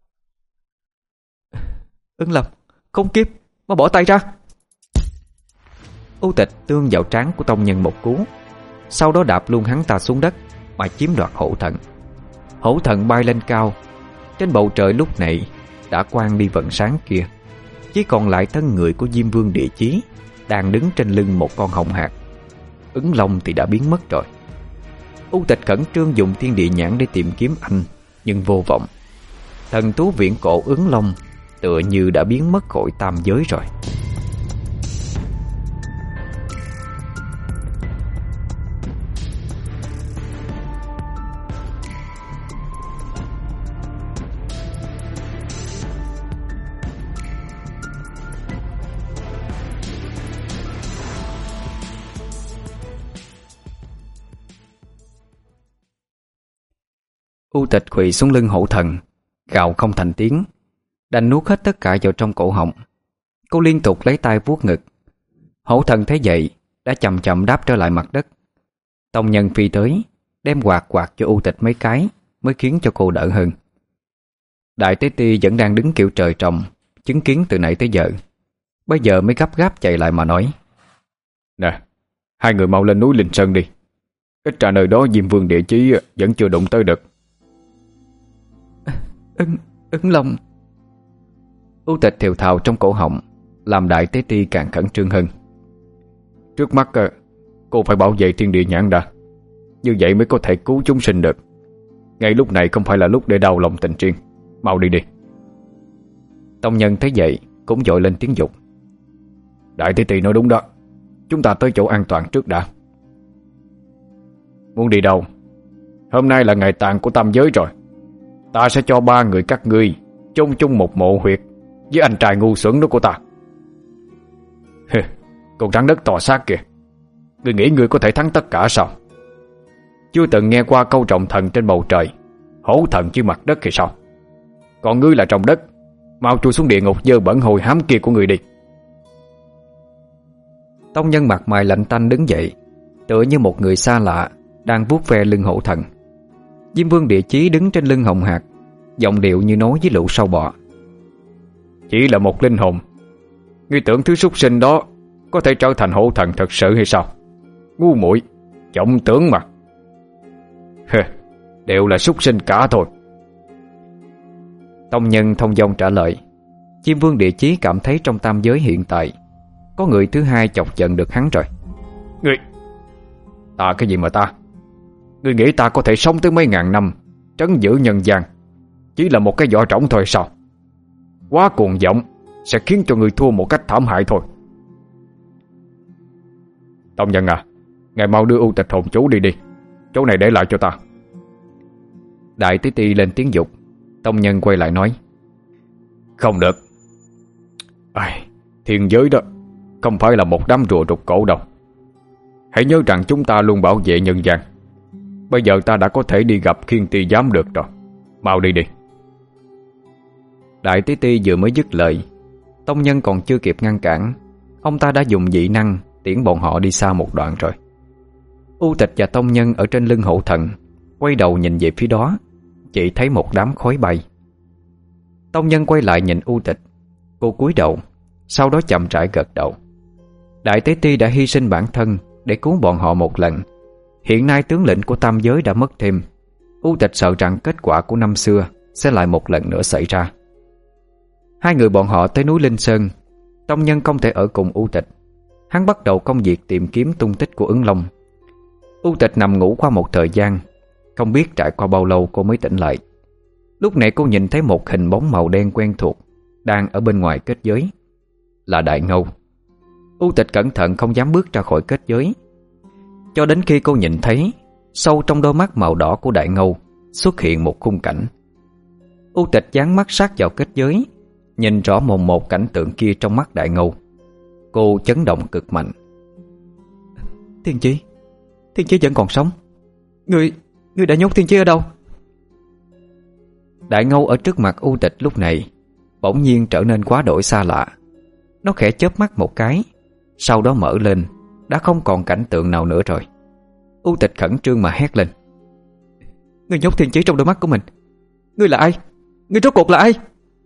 Speaker 1: Ứng Long, không kiếp, mau bỏ tay ra. U Tịch tương vào trán của Tông Nhân một cú, sau đó đạp luôn hắn ta xuống đất mà chiếm đoạt hổ thần. Hổ thần bay lên cao. Trên bầu trời lúc này đã quang đi vầng sáng kia, chỉ còn lại thân người của Diêm Vương Địa Chí đang đứng trên lưng một con hồng hạc. Ứng Long thì đã biến mất rồi. U Tịch khẩn trương dùng thiên địa nhãn để tìm kiếm anh, nhưng vô vọng. Thần thú viễn cổ Ứng Long tựa như đã biến mất khỏi tam giới rồi. U Tịch khuỵu xuống lưng hổ thần, gào không thành tiếng, đành nuốt hết tất cả vào trong cổ họng. Cô liên tục lấy tay vuốt ngực. Hổ thần thấy vậy đã chậm chậm đáp trở lại mặt đất. Tông Nhân phi tới, đem quạt quạt cho U Tịch mấy cái, mới khiến cho cô đỡ hơn. Đại Tế Ti vẫn đang đứng kiểu trời trồng, chứng kiến từ nãy tới giờ, bây giờ mới gấp gáp chạy lại mà nói:
Speaker 2: Nè, hai người mau lên núi Linh Sơn đi. Ít ra nơi đó Diêm Vương Địa Chí vẫn chưa đụng tới được.
Speaker 1: Ứng Long. U Tịch thều thào trong cổ họng, làm Đại Tế Ti càng khẩn trương hơn.
Speaker 2: Trước mắt cô phải bảo vệ thiên địa nhãn đã. Như vậy mới có thể cứu chúng sinh được. Ngay lúc này không phải là lúc để đau lòng tình riêng. Mau đi đi.
Speaker 1: Tông Nhân thấy vậy cũng vội lên tiếng dục.
Speaker 2: Đại Tế Tỳ nói đúng đó. Chúng ta tới chỗ an toàn trước đã. Muốn đi đâu? Hôm nay là ngày tàn của tam giới rồi. Ta sẽ cho 3 người các ngươi chôn chung một mộ huyệt với anh trai ngu xuẩn đó của ta. Con rắn đất to xác kìa. Ngươi nghĩ ngươi có thể thắng tất cả sao? Chưa từng nghe qua câu trọng thần trên bầu trời, hổ thần chứ mặt đất thì sao? Còn ngươi là trọng đất, mau chui xuống địa ngục dơ bẩn hôi hám kia của ngươi đi.
Speaker 1: Tông Nhân mặt mày lạnh tanh đứng dậy, tựa như một người xa lạ đang vuốt ve lưng hổ thần. Diêm Vương Địa Chí đứng trên lưng hồng hạc, giọng điệu như nói với lũ sâu bọ.
Speaker 2: Chỉ là một linh hồn, ngươi tưởng thứ súc sinh đó có thể trở thành hổ thần thật sự hay sao? Ngu muội, vọng tưởng mà. Đều là súc sinh cả thôi.
Speaker 1: Tông Nhân thông dong trả lời. Diêm Vương Địa Chí cảm thấy trong tam giới hiện tại có người thứ hai chọc giận được hắn rồi.
Speaker 2: Ngươi... Ta cái gì mà ta? Ngươi nghĩ ta có thể sống tới mấy ngàn năm trấn giữ nhân gian chỉ là một cái vỏ trống thôi sao? Quá cuồng vọng sẽ khiến cho người thua một cách thảm hại thôi. Tông Nhân à, ngài mau đưa U Tịch hồn chú đi đi. Chỗ này để lại cho ta.
Speaker 1: Đại Tế Ti lên tiếng dục. Tông Nhân quay lại nói.
Speaker 2: Không được. Thiên giới đó không phải là một đám rùa rụt cổ đâu. Hãy nhớ rằng chúng ta luôn bảo vệ nhân gian. Bây giờ ta đã có thể đi gặp Khiên Ti Giám được rồi. Mau đi đi.
Speaker 1: Đại Tế Ti vừa mới dứt lời, Tông Nhân còn chưa kịp ngăn cản, ông ta đã dùng dị năng tiễn bọn họ đi xa một đoạn rồi. U Tịch và Tông Nhân ở trên lưng hổ thần quay đầu nhìn về phía đó, chỉ thấy một đám khói bay. Tông Nhân quay lại nhìn U Tịch. Cô cúi đầu, sau đó chậm rãi gật đầu. Đại Tế Ti đã hy sinh bản thân để cứu bọn họ một lần. Hiện nay tướng lĩnh của tam giới đã mất thêm. U Tịch sợ rằng kết quả của năm xưa sẽ lại một lần nữa xảy ra. Hai người bọn họ tới núi Linh Sơn. Tông Nhân không thể ở cùng U Tịch. Hắn bắt đầu công việc tìm kiếm tung tích của Ứng Long. U Tịch nằm ngủ qua một thời gian, không biết trải qua bao lâu cô mới tỉnh lại. Lúc này cô nhìn thấy một hình bóng màu đen quen thuộc đang ở bên ngoài kết giới. Là Đại Ngâu. U Tịch cẩn thận không dám bước ra khỏi kết giới, cho đến khi cô nhìn thấy sâu trong đôi mắt màu đỏ của Đại Ngâu xuất hiện một khung cảnh. U Tịch dán mắt sát vào kết giới, nhìn rõ mồn một cảnh tượng kia trong mắt Đại Ngâu. Cô chấn động cực mạnh. Thiên Chí vẫn còn sống. Ngươi đã nhốt Thiên Chí ở đâu? Đại Ngâu ở trước mặt U Tịch lúc này bỗng nhiên trở nên quá đổi xa lạ. Nó khẽ chớp mắt một cái, sau đó mở lên, đã không còn cảnh tượng nào nữa rồi. U Tịch khẩn trương mà hét lên. Ngươi nhốt Thiên Chí trong đôi mắt của mình. Ngươi là ai? Ngươi rốt cuộc là ai?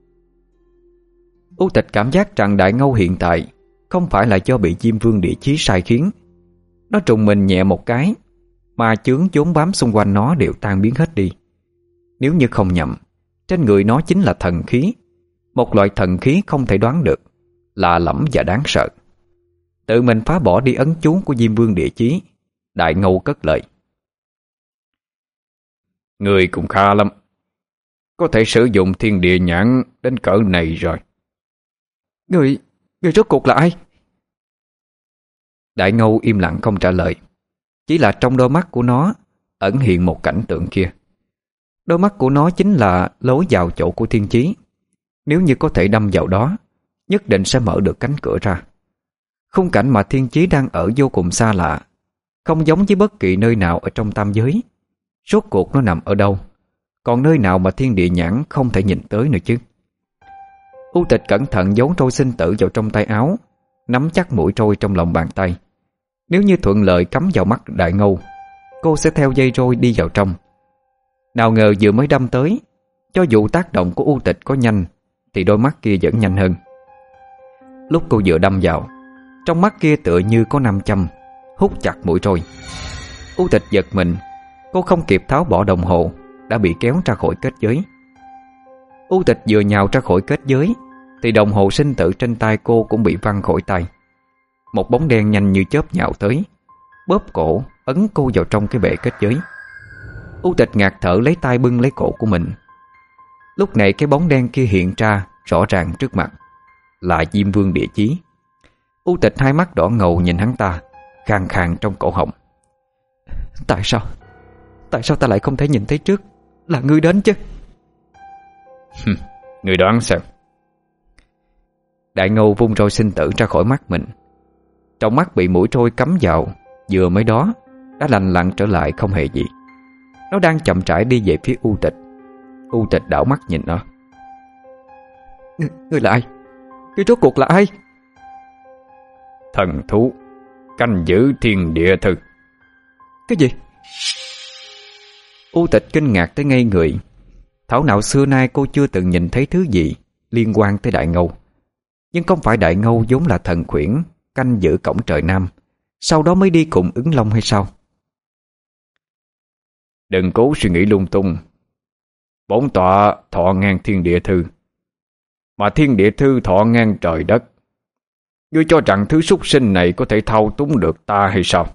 Speaker 1: U Tịch cảm giác rằng Đại Ngâu hiện tại không phải là do bị Diêm Vương Địa Chí sai khiến. Nó trùng mình nhẹ một cái, mà chướng vốn bám xung quanh nó đều tan biến hết đi. Nếu như không nhầm, trên người nó chính là thần khí, một loại thần khí không thể đoán được, lạ lẫm và đáng sợ. Tự mình phá bỏ đi ấn chú của Diêm Vương Địa Chí. Đại Ngâu cất lời.
Speaker 2: Người cũng khá lắm, có thể sử dụng thiên địa nhãn đến cỡ này rồi.
Speaker 1: Người rốt cuộc là ai? Đại Ngâu im lặng không trả lời. Chỉ là trong đôi mắt của nó ẩn hiện một cảnh tượng kia. Đôi mắt của nó chính là lối vào chỗ của Thiên Chí. Nếu như có thể đâm vào đó, nhất định sẽ mở được cánh cửa ra. Khung cảnh mà Thiên Chí đang ở vô cùng xa lạ, không giống với bất kỳ nơi nào ở trong tam giới. Rốt cuộc nó nằm ở đâu? Còn nơi nào mà thiên địa nhãn không thể nhìn tới nữa chứ? U Tịch cẩn thận giấu trôi sinh tử vào trong tay áo, nắm chắc mũi trôi trong lòng bàn tay. Nếu như thuận lợi cắm vào mắt Đại Ngâu, cô sẽ theo dây trôi đi vào trong. Nào ngờ vừa mới đâm tới, cho dù tác động của U Tịch có nhanh thì đôi mắt kia vẫn nhanh hơn. Lúc cô vừa đâm vào, trong mắt kia tựa như có 5 châm hút chặt mũi trôi. U Tịch giật mình, cô không kịp tháo bỏ đồng hồ đã bị kéo ra khỏi kết giới. U Tịch vừa nhào ra khỏi kết giới thì đồng hồ sinh tử trên tay cô cũng bị văng khỏi tay. Một bóng đen nhanh như chớp nhào tới, bóp cổ ấn cô vào trong cái bệ kết giới. U Tịch ngạt thở lấy tay bưng lấy cổ của mình. Lúc này cái bóng đen kia hiện ra rõ ràng trước mặt, là Diêm Vương Địa Chí. U Tịch hai mắt đỏ ngầu nhìn hắn ta, khàn khàn trong cổ họng. Tại sao ta lại không thể nhìn thấy trước là ngươi đến chứ?
Speaker 2: Ngươi đoán xem.
Speaker 1: Đại Ngâu vung roi sinh tử ra khỏi mắt mình. Trong mắt bị mũi trôi cắm vào vừa mới đó đã lành lặn trở lại không hề gì. Nó đang chậm rãi đi về phía U Tịch. U Tịch đảo mắt nhìn nó. Ngươi là ai? Ngươi rốt cuộc là ai?
Speaker 2: Thần thú canh giữ thiên địa thư.
Speaker 1: Cái gì? U Tịch kinh ngạc tới ngây người. Thảo nào xưa nay cô chưa từng nhìn thấy thứ gì liên quan tới Đại Ngâu. Nhưng không phải Đại Ngâu vốn là thần khuyển canh giữ cổng trời Nam, sau đó mới đi cùng Ứng Long hay sao?
Speaker 2: Đừng cố suy nghĩ lung tung. Bổn tọa thọ ngang thiên địa thư, mà thiên địa thư thọ ngang trời đất. Ngươi cho rằng thứ súc sinh này có thể thao túng được ta hay sao?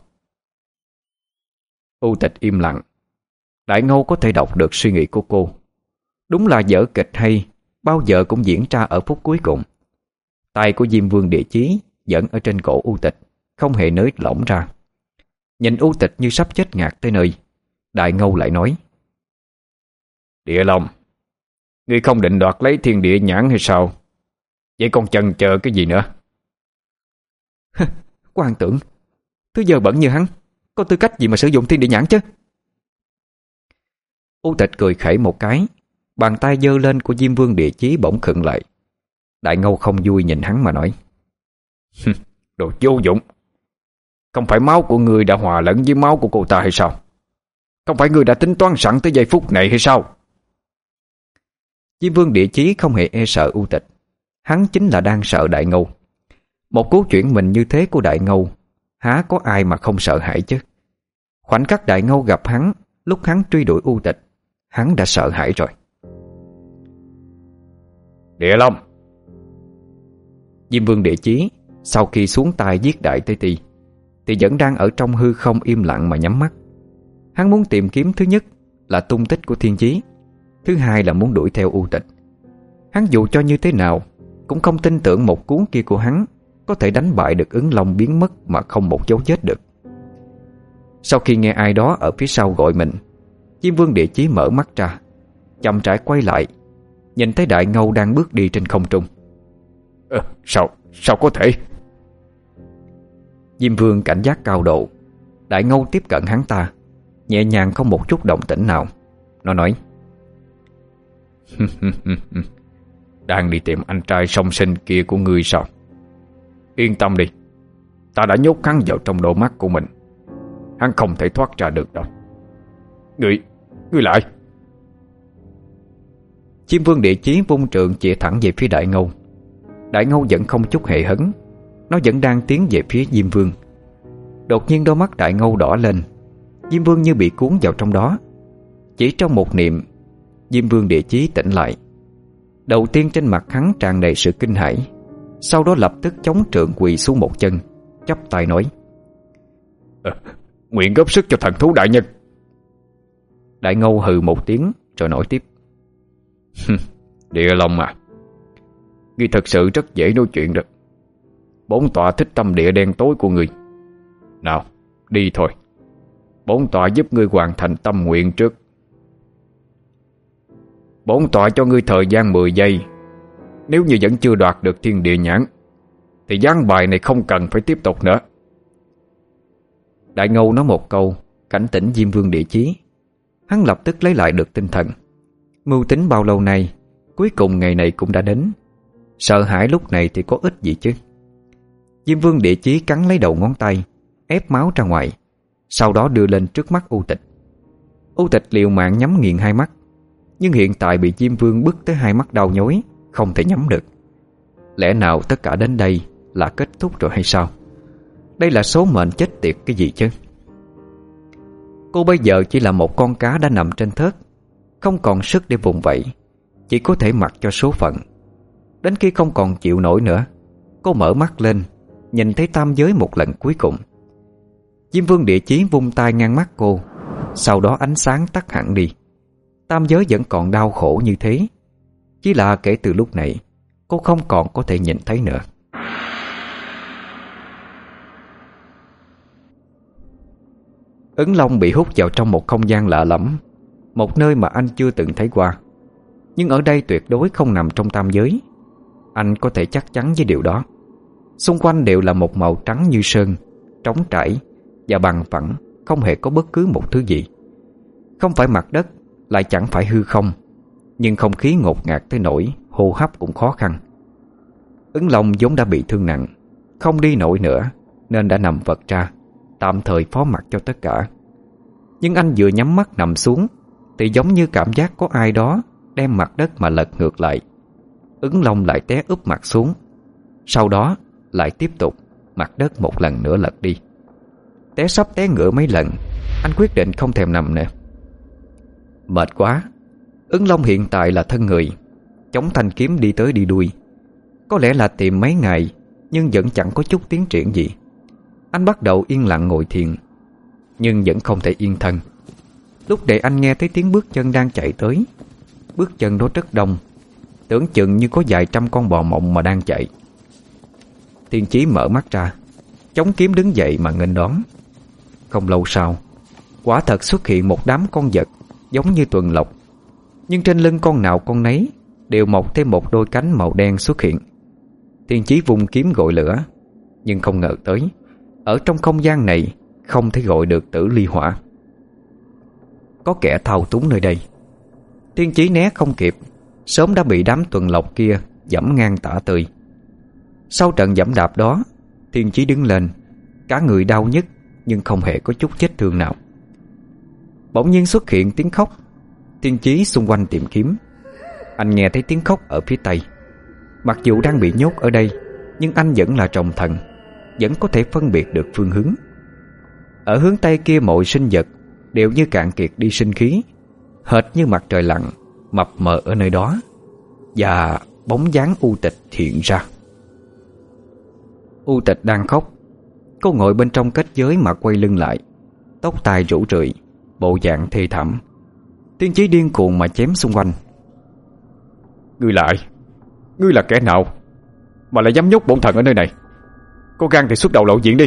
Speaker 1: U Tịch im lặng. Đại Ngâu có thể đọc được suy nghĩ của cô. Đúng là vở kịch hay bao giờ cũng diễn ra ở phút cuối cùng. Tay của Diêm Vương Địa Chí vẫn ở trên cổ U Tịch, không hề nới lỏng ra. Nhìn U Tịch như sắp chết ngạt tới nơi, Đại Ngâu lại nói:
Speaker 2: Địa Long, ngươi không định đoạt lấy thiên địa nhãn hay sao? Vậy còn chần chờ cái gì nữa?
Speaker 1: Quan tưởng, thứ giờ bẩn như hắn có tư cách gì mà sử dụng thiên địa nhãn chứ? U Tịch cười khẩy một cái. Bàn tay giơ lên của Diêm Vương Địa Chí bỗng khựng lại. Đại Ngâu không vui nhìn hắn mà nói:
Speaker 2: Đồ vô dụng. Không phải máu của ngươi đã hòa lẫn với máu của cô ta hay sao? Không phải ngươi đã tính toán sẵn tới giây phút này hay sao?
Speaker 1: Diêm Vương Địa Chí không hề e sợ U Tịch. Hắn chính là đang sợ Đại Ngâu. Một cú chuyển mình như thế của Đại Ngâu, há có ai mà không sợ hãi chứ? Khoảnh khắc Đại Ngâu gặp hắn lúc hắn truy đuổi U Tịch, hắn đã sợ hãi rồi.
Speaker 2: Địa Long.
Speaker 1: Diêm Vương Địa Chí sau khi xuống tay giết Đại Tế Ti thì vẫn đang ở trong hư không im lặng mà nhắm mắt. Hắn muốn tìm kiếm thứ nhất là tung tích của Thiên Chí, thứ hai là muốn đuổi theo U Tịch. Hắn dù cho như thế nào cũng không tin tưởng một cuốn kia của hắn có thể đánh bại được Ứng Long biến mất mà không một dấu vết được. Sau khi nghe ai đó ở phía sau gọi mình, Diêm Vương Địa Chí mở mắt ra, chậm rãi quay lại, nhìn thấy Đại Ngâu đang bước đi trên không trung.
Speaker 2: Sao có thể?
Speaker 1: Diêm Vương cảnh giác cao độ. Đại Ngâu tiếp cận hắn ta, nhẹ nhàng không một chút động tĩnh nào. Nó nói:
Speaker 2: Đang đi tìm anh trai song sinh kia của ngươi sao? Yên tâm đi, ta đã nhốt hắn vào trong đôi mắt của mình. Hắn không thể thoát ra được đâu. Ngươi lại.
Speaker 1: Diêm Vương Địa Chí vung trượng chĩa thẳng về phía Đại Ngâu. Đại Ngâu vẫn không chút hề hấn. Nó vẫn đang tiến về phía Diêm Vương. Đột nhiên đôi mắt Đại Ngâu đỏ lên. Diêm Vương như bị cuốn vào trong đó. Chỉ trong một niệm, Diêm Vương Địa Chí tỉnh lại. Đầu tiên trên mặt hắn tràn đầy sự kinh hãi, sau đó lập tức chống trượng quỳ xuống một chân, chắp tay nói:
Speaker 2: Nguyện góp sức cho thần thú đại nhân.
Speaker 1: Đại Ngâu hừ một tiếng rồi nói tiếp:
Speaker 2: Địa Long à, ngươi thật sự rất dễ nói chuyện được. Bổn tọa thích tâm địa đen tối của ngươi. Nào, đi thôi. Bổn tọa giúp ngươi hoàn thành tâm nguyện trước. Bổn tọa cho ngươi thời gian 10 giây. Nếu như vẫn chưa đoạt được thiên địa nhãn thì ván bài này không cần phải tiếp tục nữa.
Speaker 1: Đại Ngâu nói một câu cảnh tỉnh Diêm Vương Địa Chí. Hắn lập tức lấy lại được tinh thần. Mưu tính bao lâu nay, cuối cùng ngày này cũng đã đến. Sợ hãi lúc này thì có ích gì chứ? Diêm Vương Địa Chí cắn lấy đầu ngón tay, ép máu ra ngoài, sau đó đưa lên trước mắt U Tịch. U Tịch liều mạng nhắm nghiền hai mắt, nhưng hiện tại bị Diêm Vương bức tới hai mắt đau nhói, không thể nhắm được. Lẽ nào tất cả đến đây là kết thúc rồi hay sao? Đây là số mệnh chết tiệt cái gì chứ? Cô bây giờ chỉ là một con cá đã nằm trên thớt, không còn sức để vùng vẫy, chỉ có thể mặc cho số phận. Đến khi không còn chịu nổi nữa, cô mở mắt lên, nhìn thấy tam giới một lần cuối cùng. Diêm Vương Địa Chí vung tay ngang mắt cô. Sau đó ánh sáng tắt hẳn đi. Tam giới vẫn còn đau khổ như thế, chỉ là kể từ lúc này cô không còn có thể nhìn thấy nữa. Ứng Long bị hút vào trong một không gian lạ lẫm, một nơi mà anh chưa từng thấy qua. Nhưng ở đây tuyệt đối không nằm trong tam giới. Anh có thể chắc chắn với điều đó. Xung quanh đều là một màu trắng như sơn, trống trải và bằng phẳng, không hề có bất cứ một thứ gì. Không phải mặt đất, lại chẳng phải hư không, nhưng không khí ngột ngạt tới nỗi hô hấp cũng khó khăn. Ứng Long vốn đã bị thương nặng, không đi nổi nữa, nên đã nằm vật ra, tạm thời phó mặc cho tất cả. Nhưng anh vừa nhắm mắt nằm xuống thì giống như cảm giác có ai đó đem mặt đất mà lật ngược lại. Ứng Long lại té úp mặt xuống. Sau đó lại tiếp tục mặt đất một lần nữa lật đi. Té sắp té ngửa mấy lần, anh quyết định không thèm nằm nữa. Mệt quá. Ứng Long hiện tại là thân người, chống thanh kiếm đi tới đi đuôi. Có lẽ là tìm mấy ngày, nhưng vẫn chẳng có chút tiến triển gì. Anh bắt đầu yên lặng ngồi thiền, nhưng vẫn không thể yên thân. Lúc để anh nghe thấy tiếng bước chân đang chạy tới. Bước chân đó rất đông, tưởng chừng như có vài trăm con bò mộng mà đang chạy. Thiên Chí mở mắt ra, chống kiếm đứng dậy mà nghênh đón. Không lâu sau, quả thật xuất hiện một đám con vật giống như tuần lộc, nhưng trên lưng con nào con nấy đều mọc thêm một đôi cánh màu đen xuất hiện. Thiên Chí vung kiếm gọi lửa, nhưng không ngờ tới ở trong không gian này không thể gọi được tử ly hỏa. Có kẻ thao túng nơi đây. Thiên Chí né không kịp, sớm đã bị đám tuần lộc kia giẫm ngang tả tơi. Sau trận giẫm đạp đó, Thiên Chí đứng lên, cả người đau nhức nhưng không hề có chút vết thương nào. Bỗng nhiên xuất hiện tiếng khóc. Thiên Chí xung quanh tìm kiếm. Anh nghe thấy tiếng khóc ở phía tây. Mặc dù đang bị nhốt ở đây, nhưng anh vẫn là tròng thần, vẫn có thể phân biệt được phương hướng. Ở hướng tây kia mọi sinh vật đều như cạn kiệt đi sinh khí, hệt như mặt trời lặn mập mờ ở nơi đó. Và bóng dáng U Tịch hiện ra. U Tịch đang khóc. Cô ngồi bên trong kết giới mà quay lưng lại, tóc tai rủ rượi, bộ dạng thê thảm. Thiên Chí điên cuồng mà chém xung quanh. Ngươi là kẻ nào mà lại dám nhốt bổn thần ở nơi này? Có gan thì xuất đầu lộ diện đi.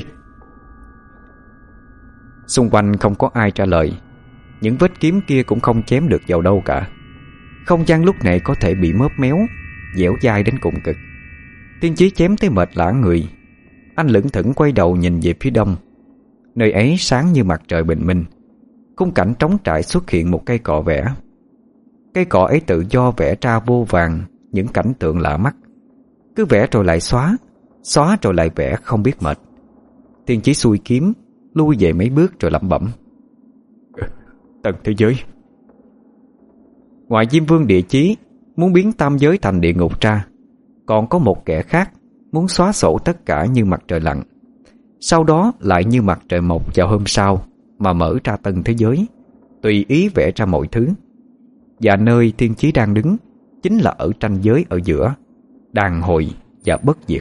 Speaker 1: Xung quanh không có ai trả lời. Những vết kiếm kia cũng không chém được vào đâu cả. Không gian lúc này có thể bị móp méo, dẻo dai đến cùng cực. Thiên Chí chém tới mệt lả người. Anh lững thững quay đầu nhìn về phía đông. Nơi ấy sáng như mặt trời bình minh. Khung cảnh trống trải xuất hiện một cây cọ vẽ. Cây cọ ấy tự do vẽ ra vô vàn những cảnh tượng lạ mắt. Cứ vẽ rồi lại xóa, xóa rồi lại vẽ không biết mệt. Thiên Chí xuôi kiếm, lui về mấy bước rồi lẩm bẩm. Tầng thế giới. Ngoài Diêm Vương Địa Chí muốn biến tam giới thành địa ngục ra, còn có một kẻ khác muốn xóa sổ tất cả như mặt trời lặn, sau đó lại như mặt trời mọc vào hôm sau mà mở ra tân thế giới, tùy ý vẽ ra mọi thứ. Và nơi Thiên Chí đang đứng chính là ở ranh giới ở giữa, đàn hồi và bất diệt.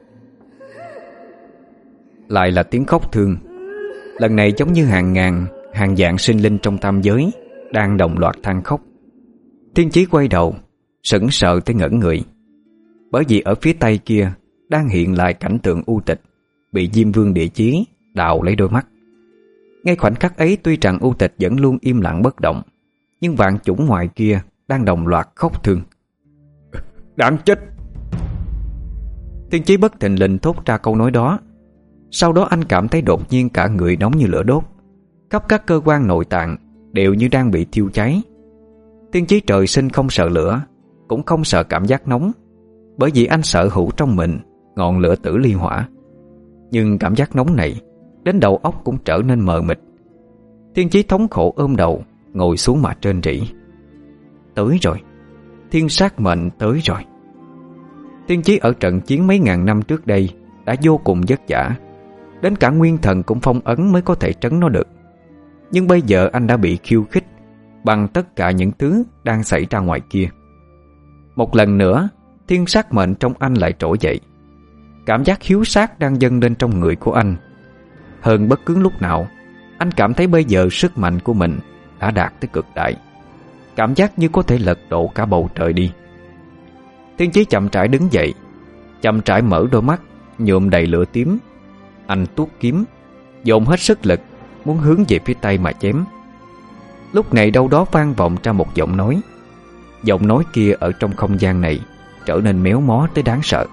Speaker 1: Lại là tiếng khóc thương. Lần này giống như hàng ngàn, hàng vạn sinh linh trong tam giới đang đồng loạt than khóc. Thiên Chí quay đầu, sững sờ tới ngẩn người. Bởi vì ở phía tây kia đang hiện lại cảnh tượng U Tịch bị Diêm Vương Địa Chí đào lấy đôi mắt. Ngay khoảnh khắc ấy, tuy rằng U Tịch vẫn luôn im lặng bất động, nhưng vạn chủng ngoài kia đang đồng loạt khóc thương. Đáng chết! Thiên Chí bất thình lình thốt ra câu nói đó. Sau đó anh cảm thấy đột nhiên cả người nóng như lửa đốt, khắp các cơ quan nội tạng đều như đang bị thiêu cháy. Thiên Chí trời sinh không sợ lửa, cũng không sợ cảm giác nóng, bởi vì anh sở hữu trong mình ngọn lửa tử ly hỏa. Nhưng cảm giác nóng này đến đầu óc cũng trở nên mờ mịt. Thiên Chí thống khổ ôm đầu, ngồi xuống mà rên rỉ. Tới rồi, thiên sát mệnh tới rồi. Thiên Chí ở trận chiến mấy ngàn năm trước đây đã vô cùng vất vả, đến cả nguyên thần cũng phong ấn mới có thể trấn nó được. Nhưng bây giờ anh đã bị khiêu khích bằng tất cả những thứ đang xảy ra ngoài kia. Một lần nữa, thiên sát mệnh trong anh lại trỗi dậy. Cảm giác hiếu sát đang dâng lên trong người của anh. Hơn bất cứ lúc nào, anh cảm thấy bây giờ sức mạnh của mình đã đạt tới cực đại. Cảm giác như có thể lật đổ cả bầu trời đi. Thiên Chí chậm rãi đứng dậy, chậm rãi mở đôi mắt nhuộm đầy lửa tím. Anh tuốt kiếm, dồn hết sức lực, muốn hướng về phía Tây mà chém. Lúc này đâu đó vang vọng ra một giọng nói. Giọng nói kia ở trong không gian này trở nên méo mó tới đáng sợ.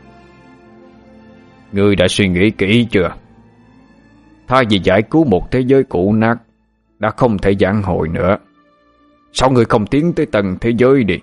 Speaker 2: Ngươi đã suy nghĩ kỹ chưa? Thay vì giải cứu một thế giới cũ nát đã không thể vãn hồi nữa, sao ngươi không tiến tới tầng thế giới đi?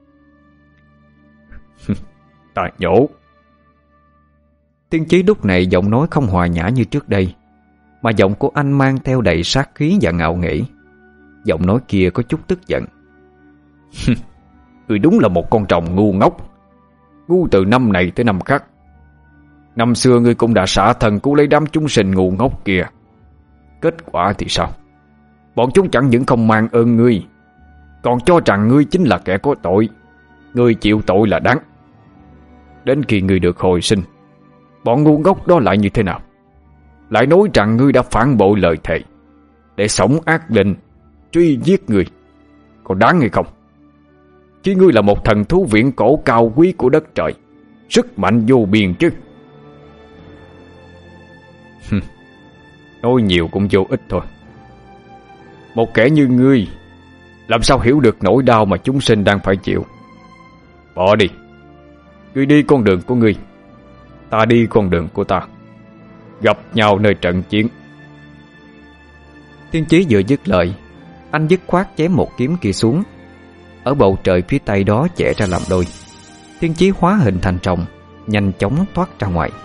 Speaker 2: Ta nhổ.
Speaker 1: Thiên Chí lúc này giọng nói không hòa nhã như trước đây, mà giọng của anh mang theo đầy sát khí và ngạo nghễ. Giọng nói kia có chút tức giận.
Speaker 2: Ngươi đúng là một con rồng ngu ngốc, ngu từ năm này tới năm khác. Năm xưa ngươi cũng đã xả thần cứu lấy đám chúng sinh ngu ngốc kia. Kết quả thì sao? Bọn chúng chẳng những không mang ơn ngươi, còn cho rằng ngươi chính là kẻ có tội. Ngươi chịu tội là đáng. Đến khi ngươi được hồi sinh, bọn ngu ngốc đó lại như thế nào? Lại nói rằng ngươi đã phản bội lời thề, để sống ác linh truy giết ngươi. Có đáng hay không? Chứ ngươi là một thần thú viễn cổ cao quý của đất trời, sức mạnh vô biên chứ. Nói nhiều cũng vô ích thôi. Một kẻ như ngươi làm sao hiểu được nỗi đau mà chúng sinh đang phải chịu. Bỏ đi. Ngươi đi con đường của ngươi, ta đi con đường của ta. Gặp nhau nơi trận chiến.
Speaker 1: Thiên Chí vừa dứt lời, anh dứt khoát chém một kiếm kia xuống. Ở bầu trời phía tây đó chẻ ra làm đôi. Thiên Chí hóa hình thành rồng, nhanh chóng thoát ra ngoài.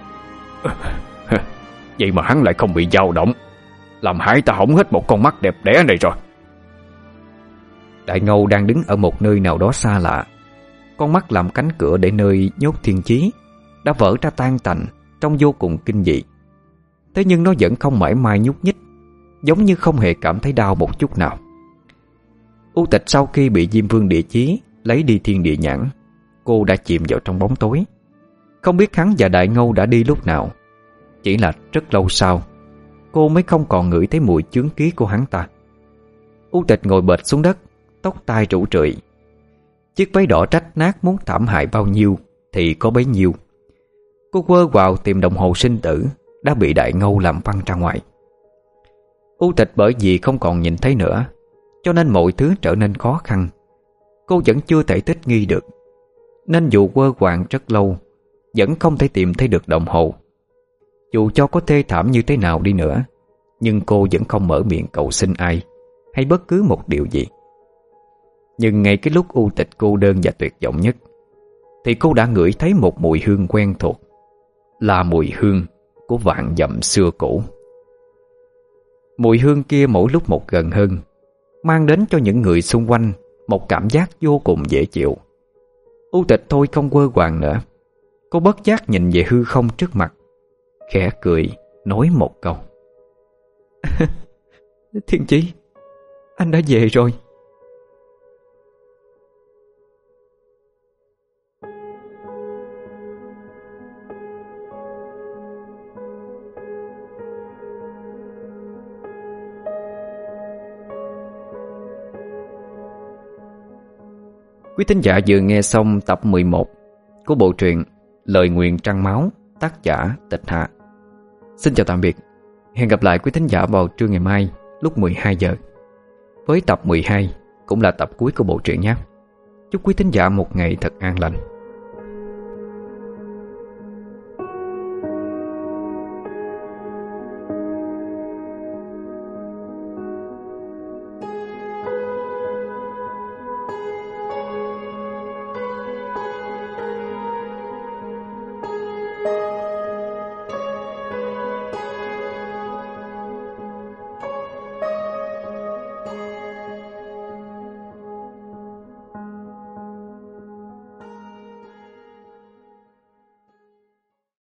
Speaker 2: Vậy mà hắn lại không bị dao động, làm hại ta hỏng hết một con mắt đẹp đẽ này rồi.
Speaker 1: Đại Ngâu đang đứng ở một nơi nào đó xa lạ. Con mắt làm cánh cửa để nơi nhốt Thiên Chí đã vỡ ra tan tành, trông vô cùng kinh dị. Thế nhưng nó vẫn không mảy may nhúc nhích, giống như không hề cảm thấy đau một chút nào. U Tịch sau khi bị Diêm Vương Địa Chí lấy đi thiên địa nhãn, cô đã chìm vào trong bóng tối. Không biết hắn và Đại Ngâu đã đi lúc nào. Chỉ là rất lâu sau, cô mới không còn ngửi thấy mùi chướng khí của hắn ta. U Tịch ngồi bệt xuống đất, tóc tai rủ rượi. Chiếc váy đỏ rách nát muốn thảm hại bao nhiêu thì có bấy nhiêu. Cô quơ vào tìm đồng hồ sinh tử đã bị Đại Ngâu làm văng ra ngoài. U Tịch bởi vì không còn nhìn thấy nữa, cho nên mọi thứ trở nên khó khăn. Cô vẫn chưa thể thích nghi được, nên dù quơ quàng rất lâu vẫn không thể tìm thấy được đồng hồ. Dù cho có thê thảm như thế nào đi nữa, nhưng cô vẫn không mở miệng cầu xin ai hay bất cứ một điều gì. Nhưng ngay cái lúc U Tịch cô đơn và tuyệt vọng nhất, thì cô đã ngửi thấy một mùi hương quen thuộc, là mùi hương của vạn dặm xưa cũ. Mùi hương kia mỗi lúc một gần hơn, mang đến cho những người xung quanh một cảm giác vô cùng dễ chịu. U Tịch thôi không quơ quàng nữa. Cô bất giác nhìn về hư không trước mặt, khẽ cười nói một câu. Thiên Chí, anh đã về rồi. Quý thính giả vừa nghe xong tập 11 của bộ truyện Lời Nguyền Trăng Máu, tác giả Tịch Hạ. Xin chào tạm biệt. Hẹn gặp lại quý thính giả vào trưa ngày mai lúc 12 giờ với tập 12, cũng là tập cuối của bộ truyện nhé. Chúc quý thính giả một ngày thật an lành.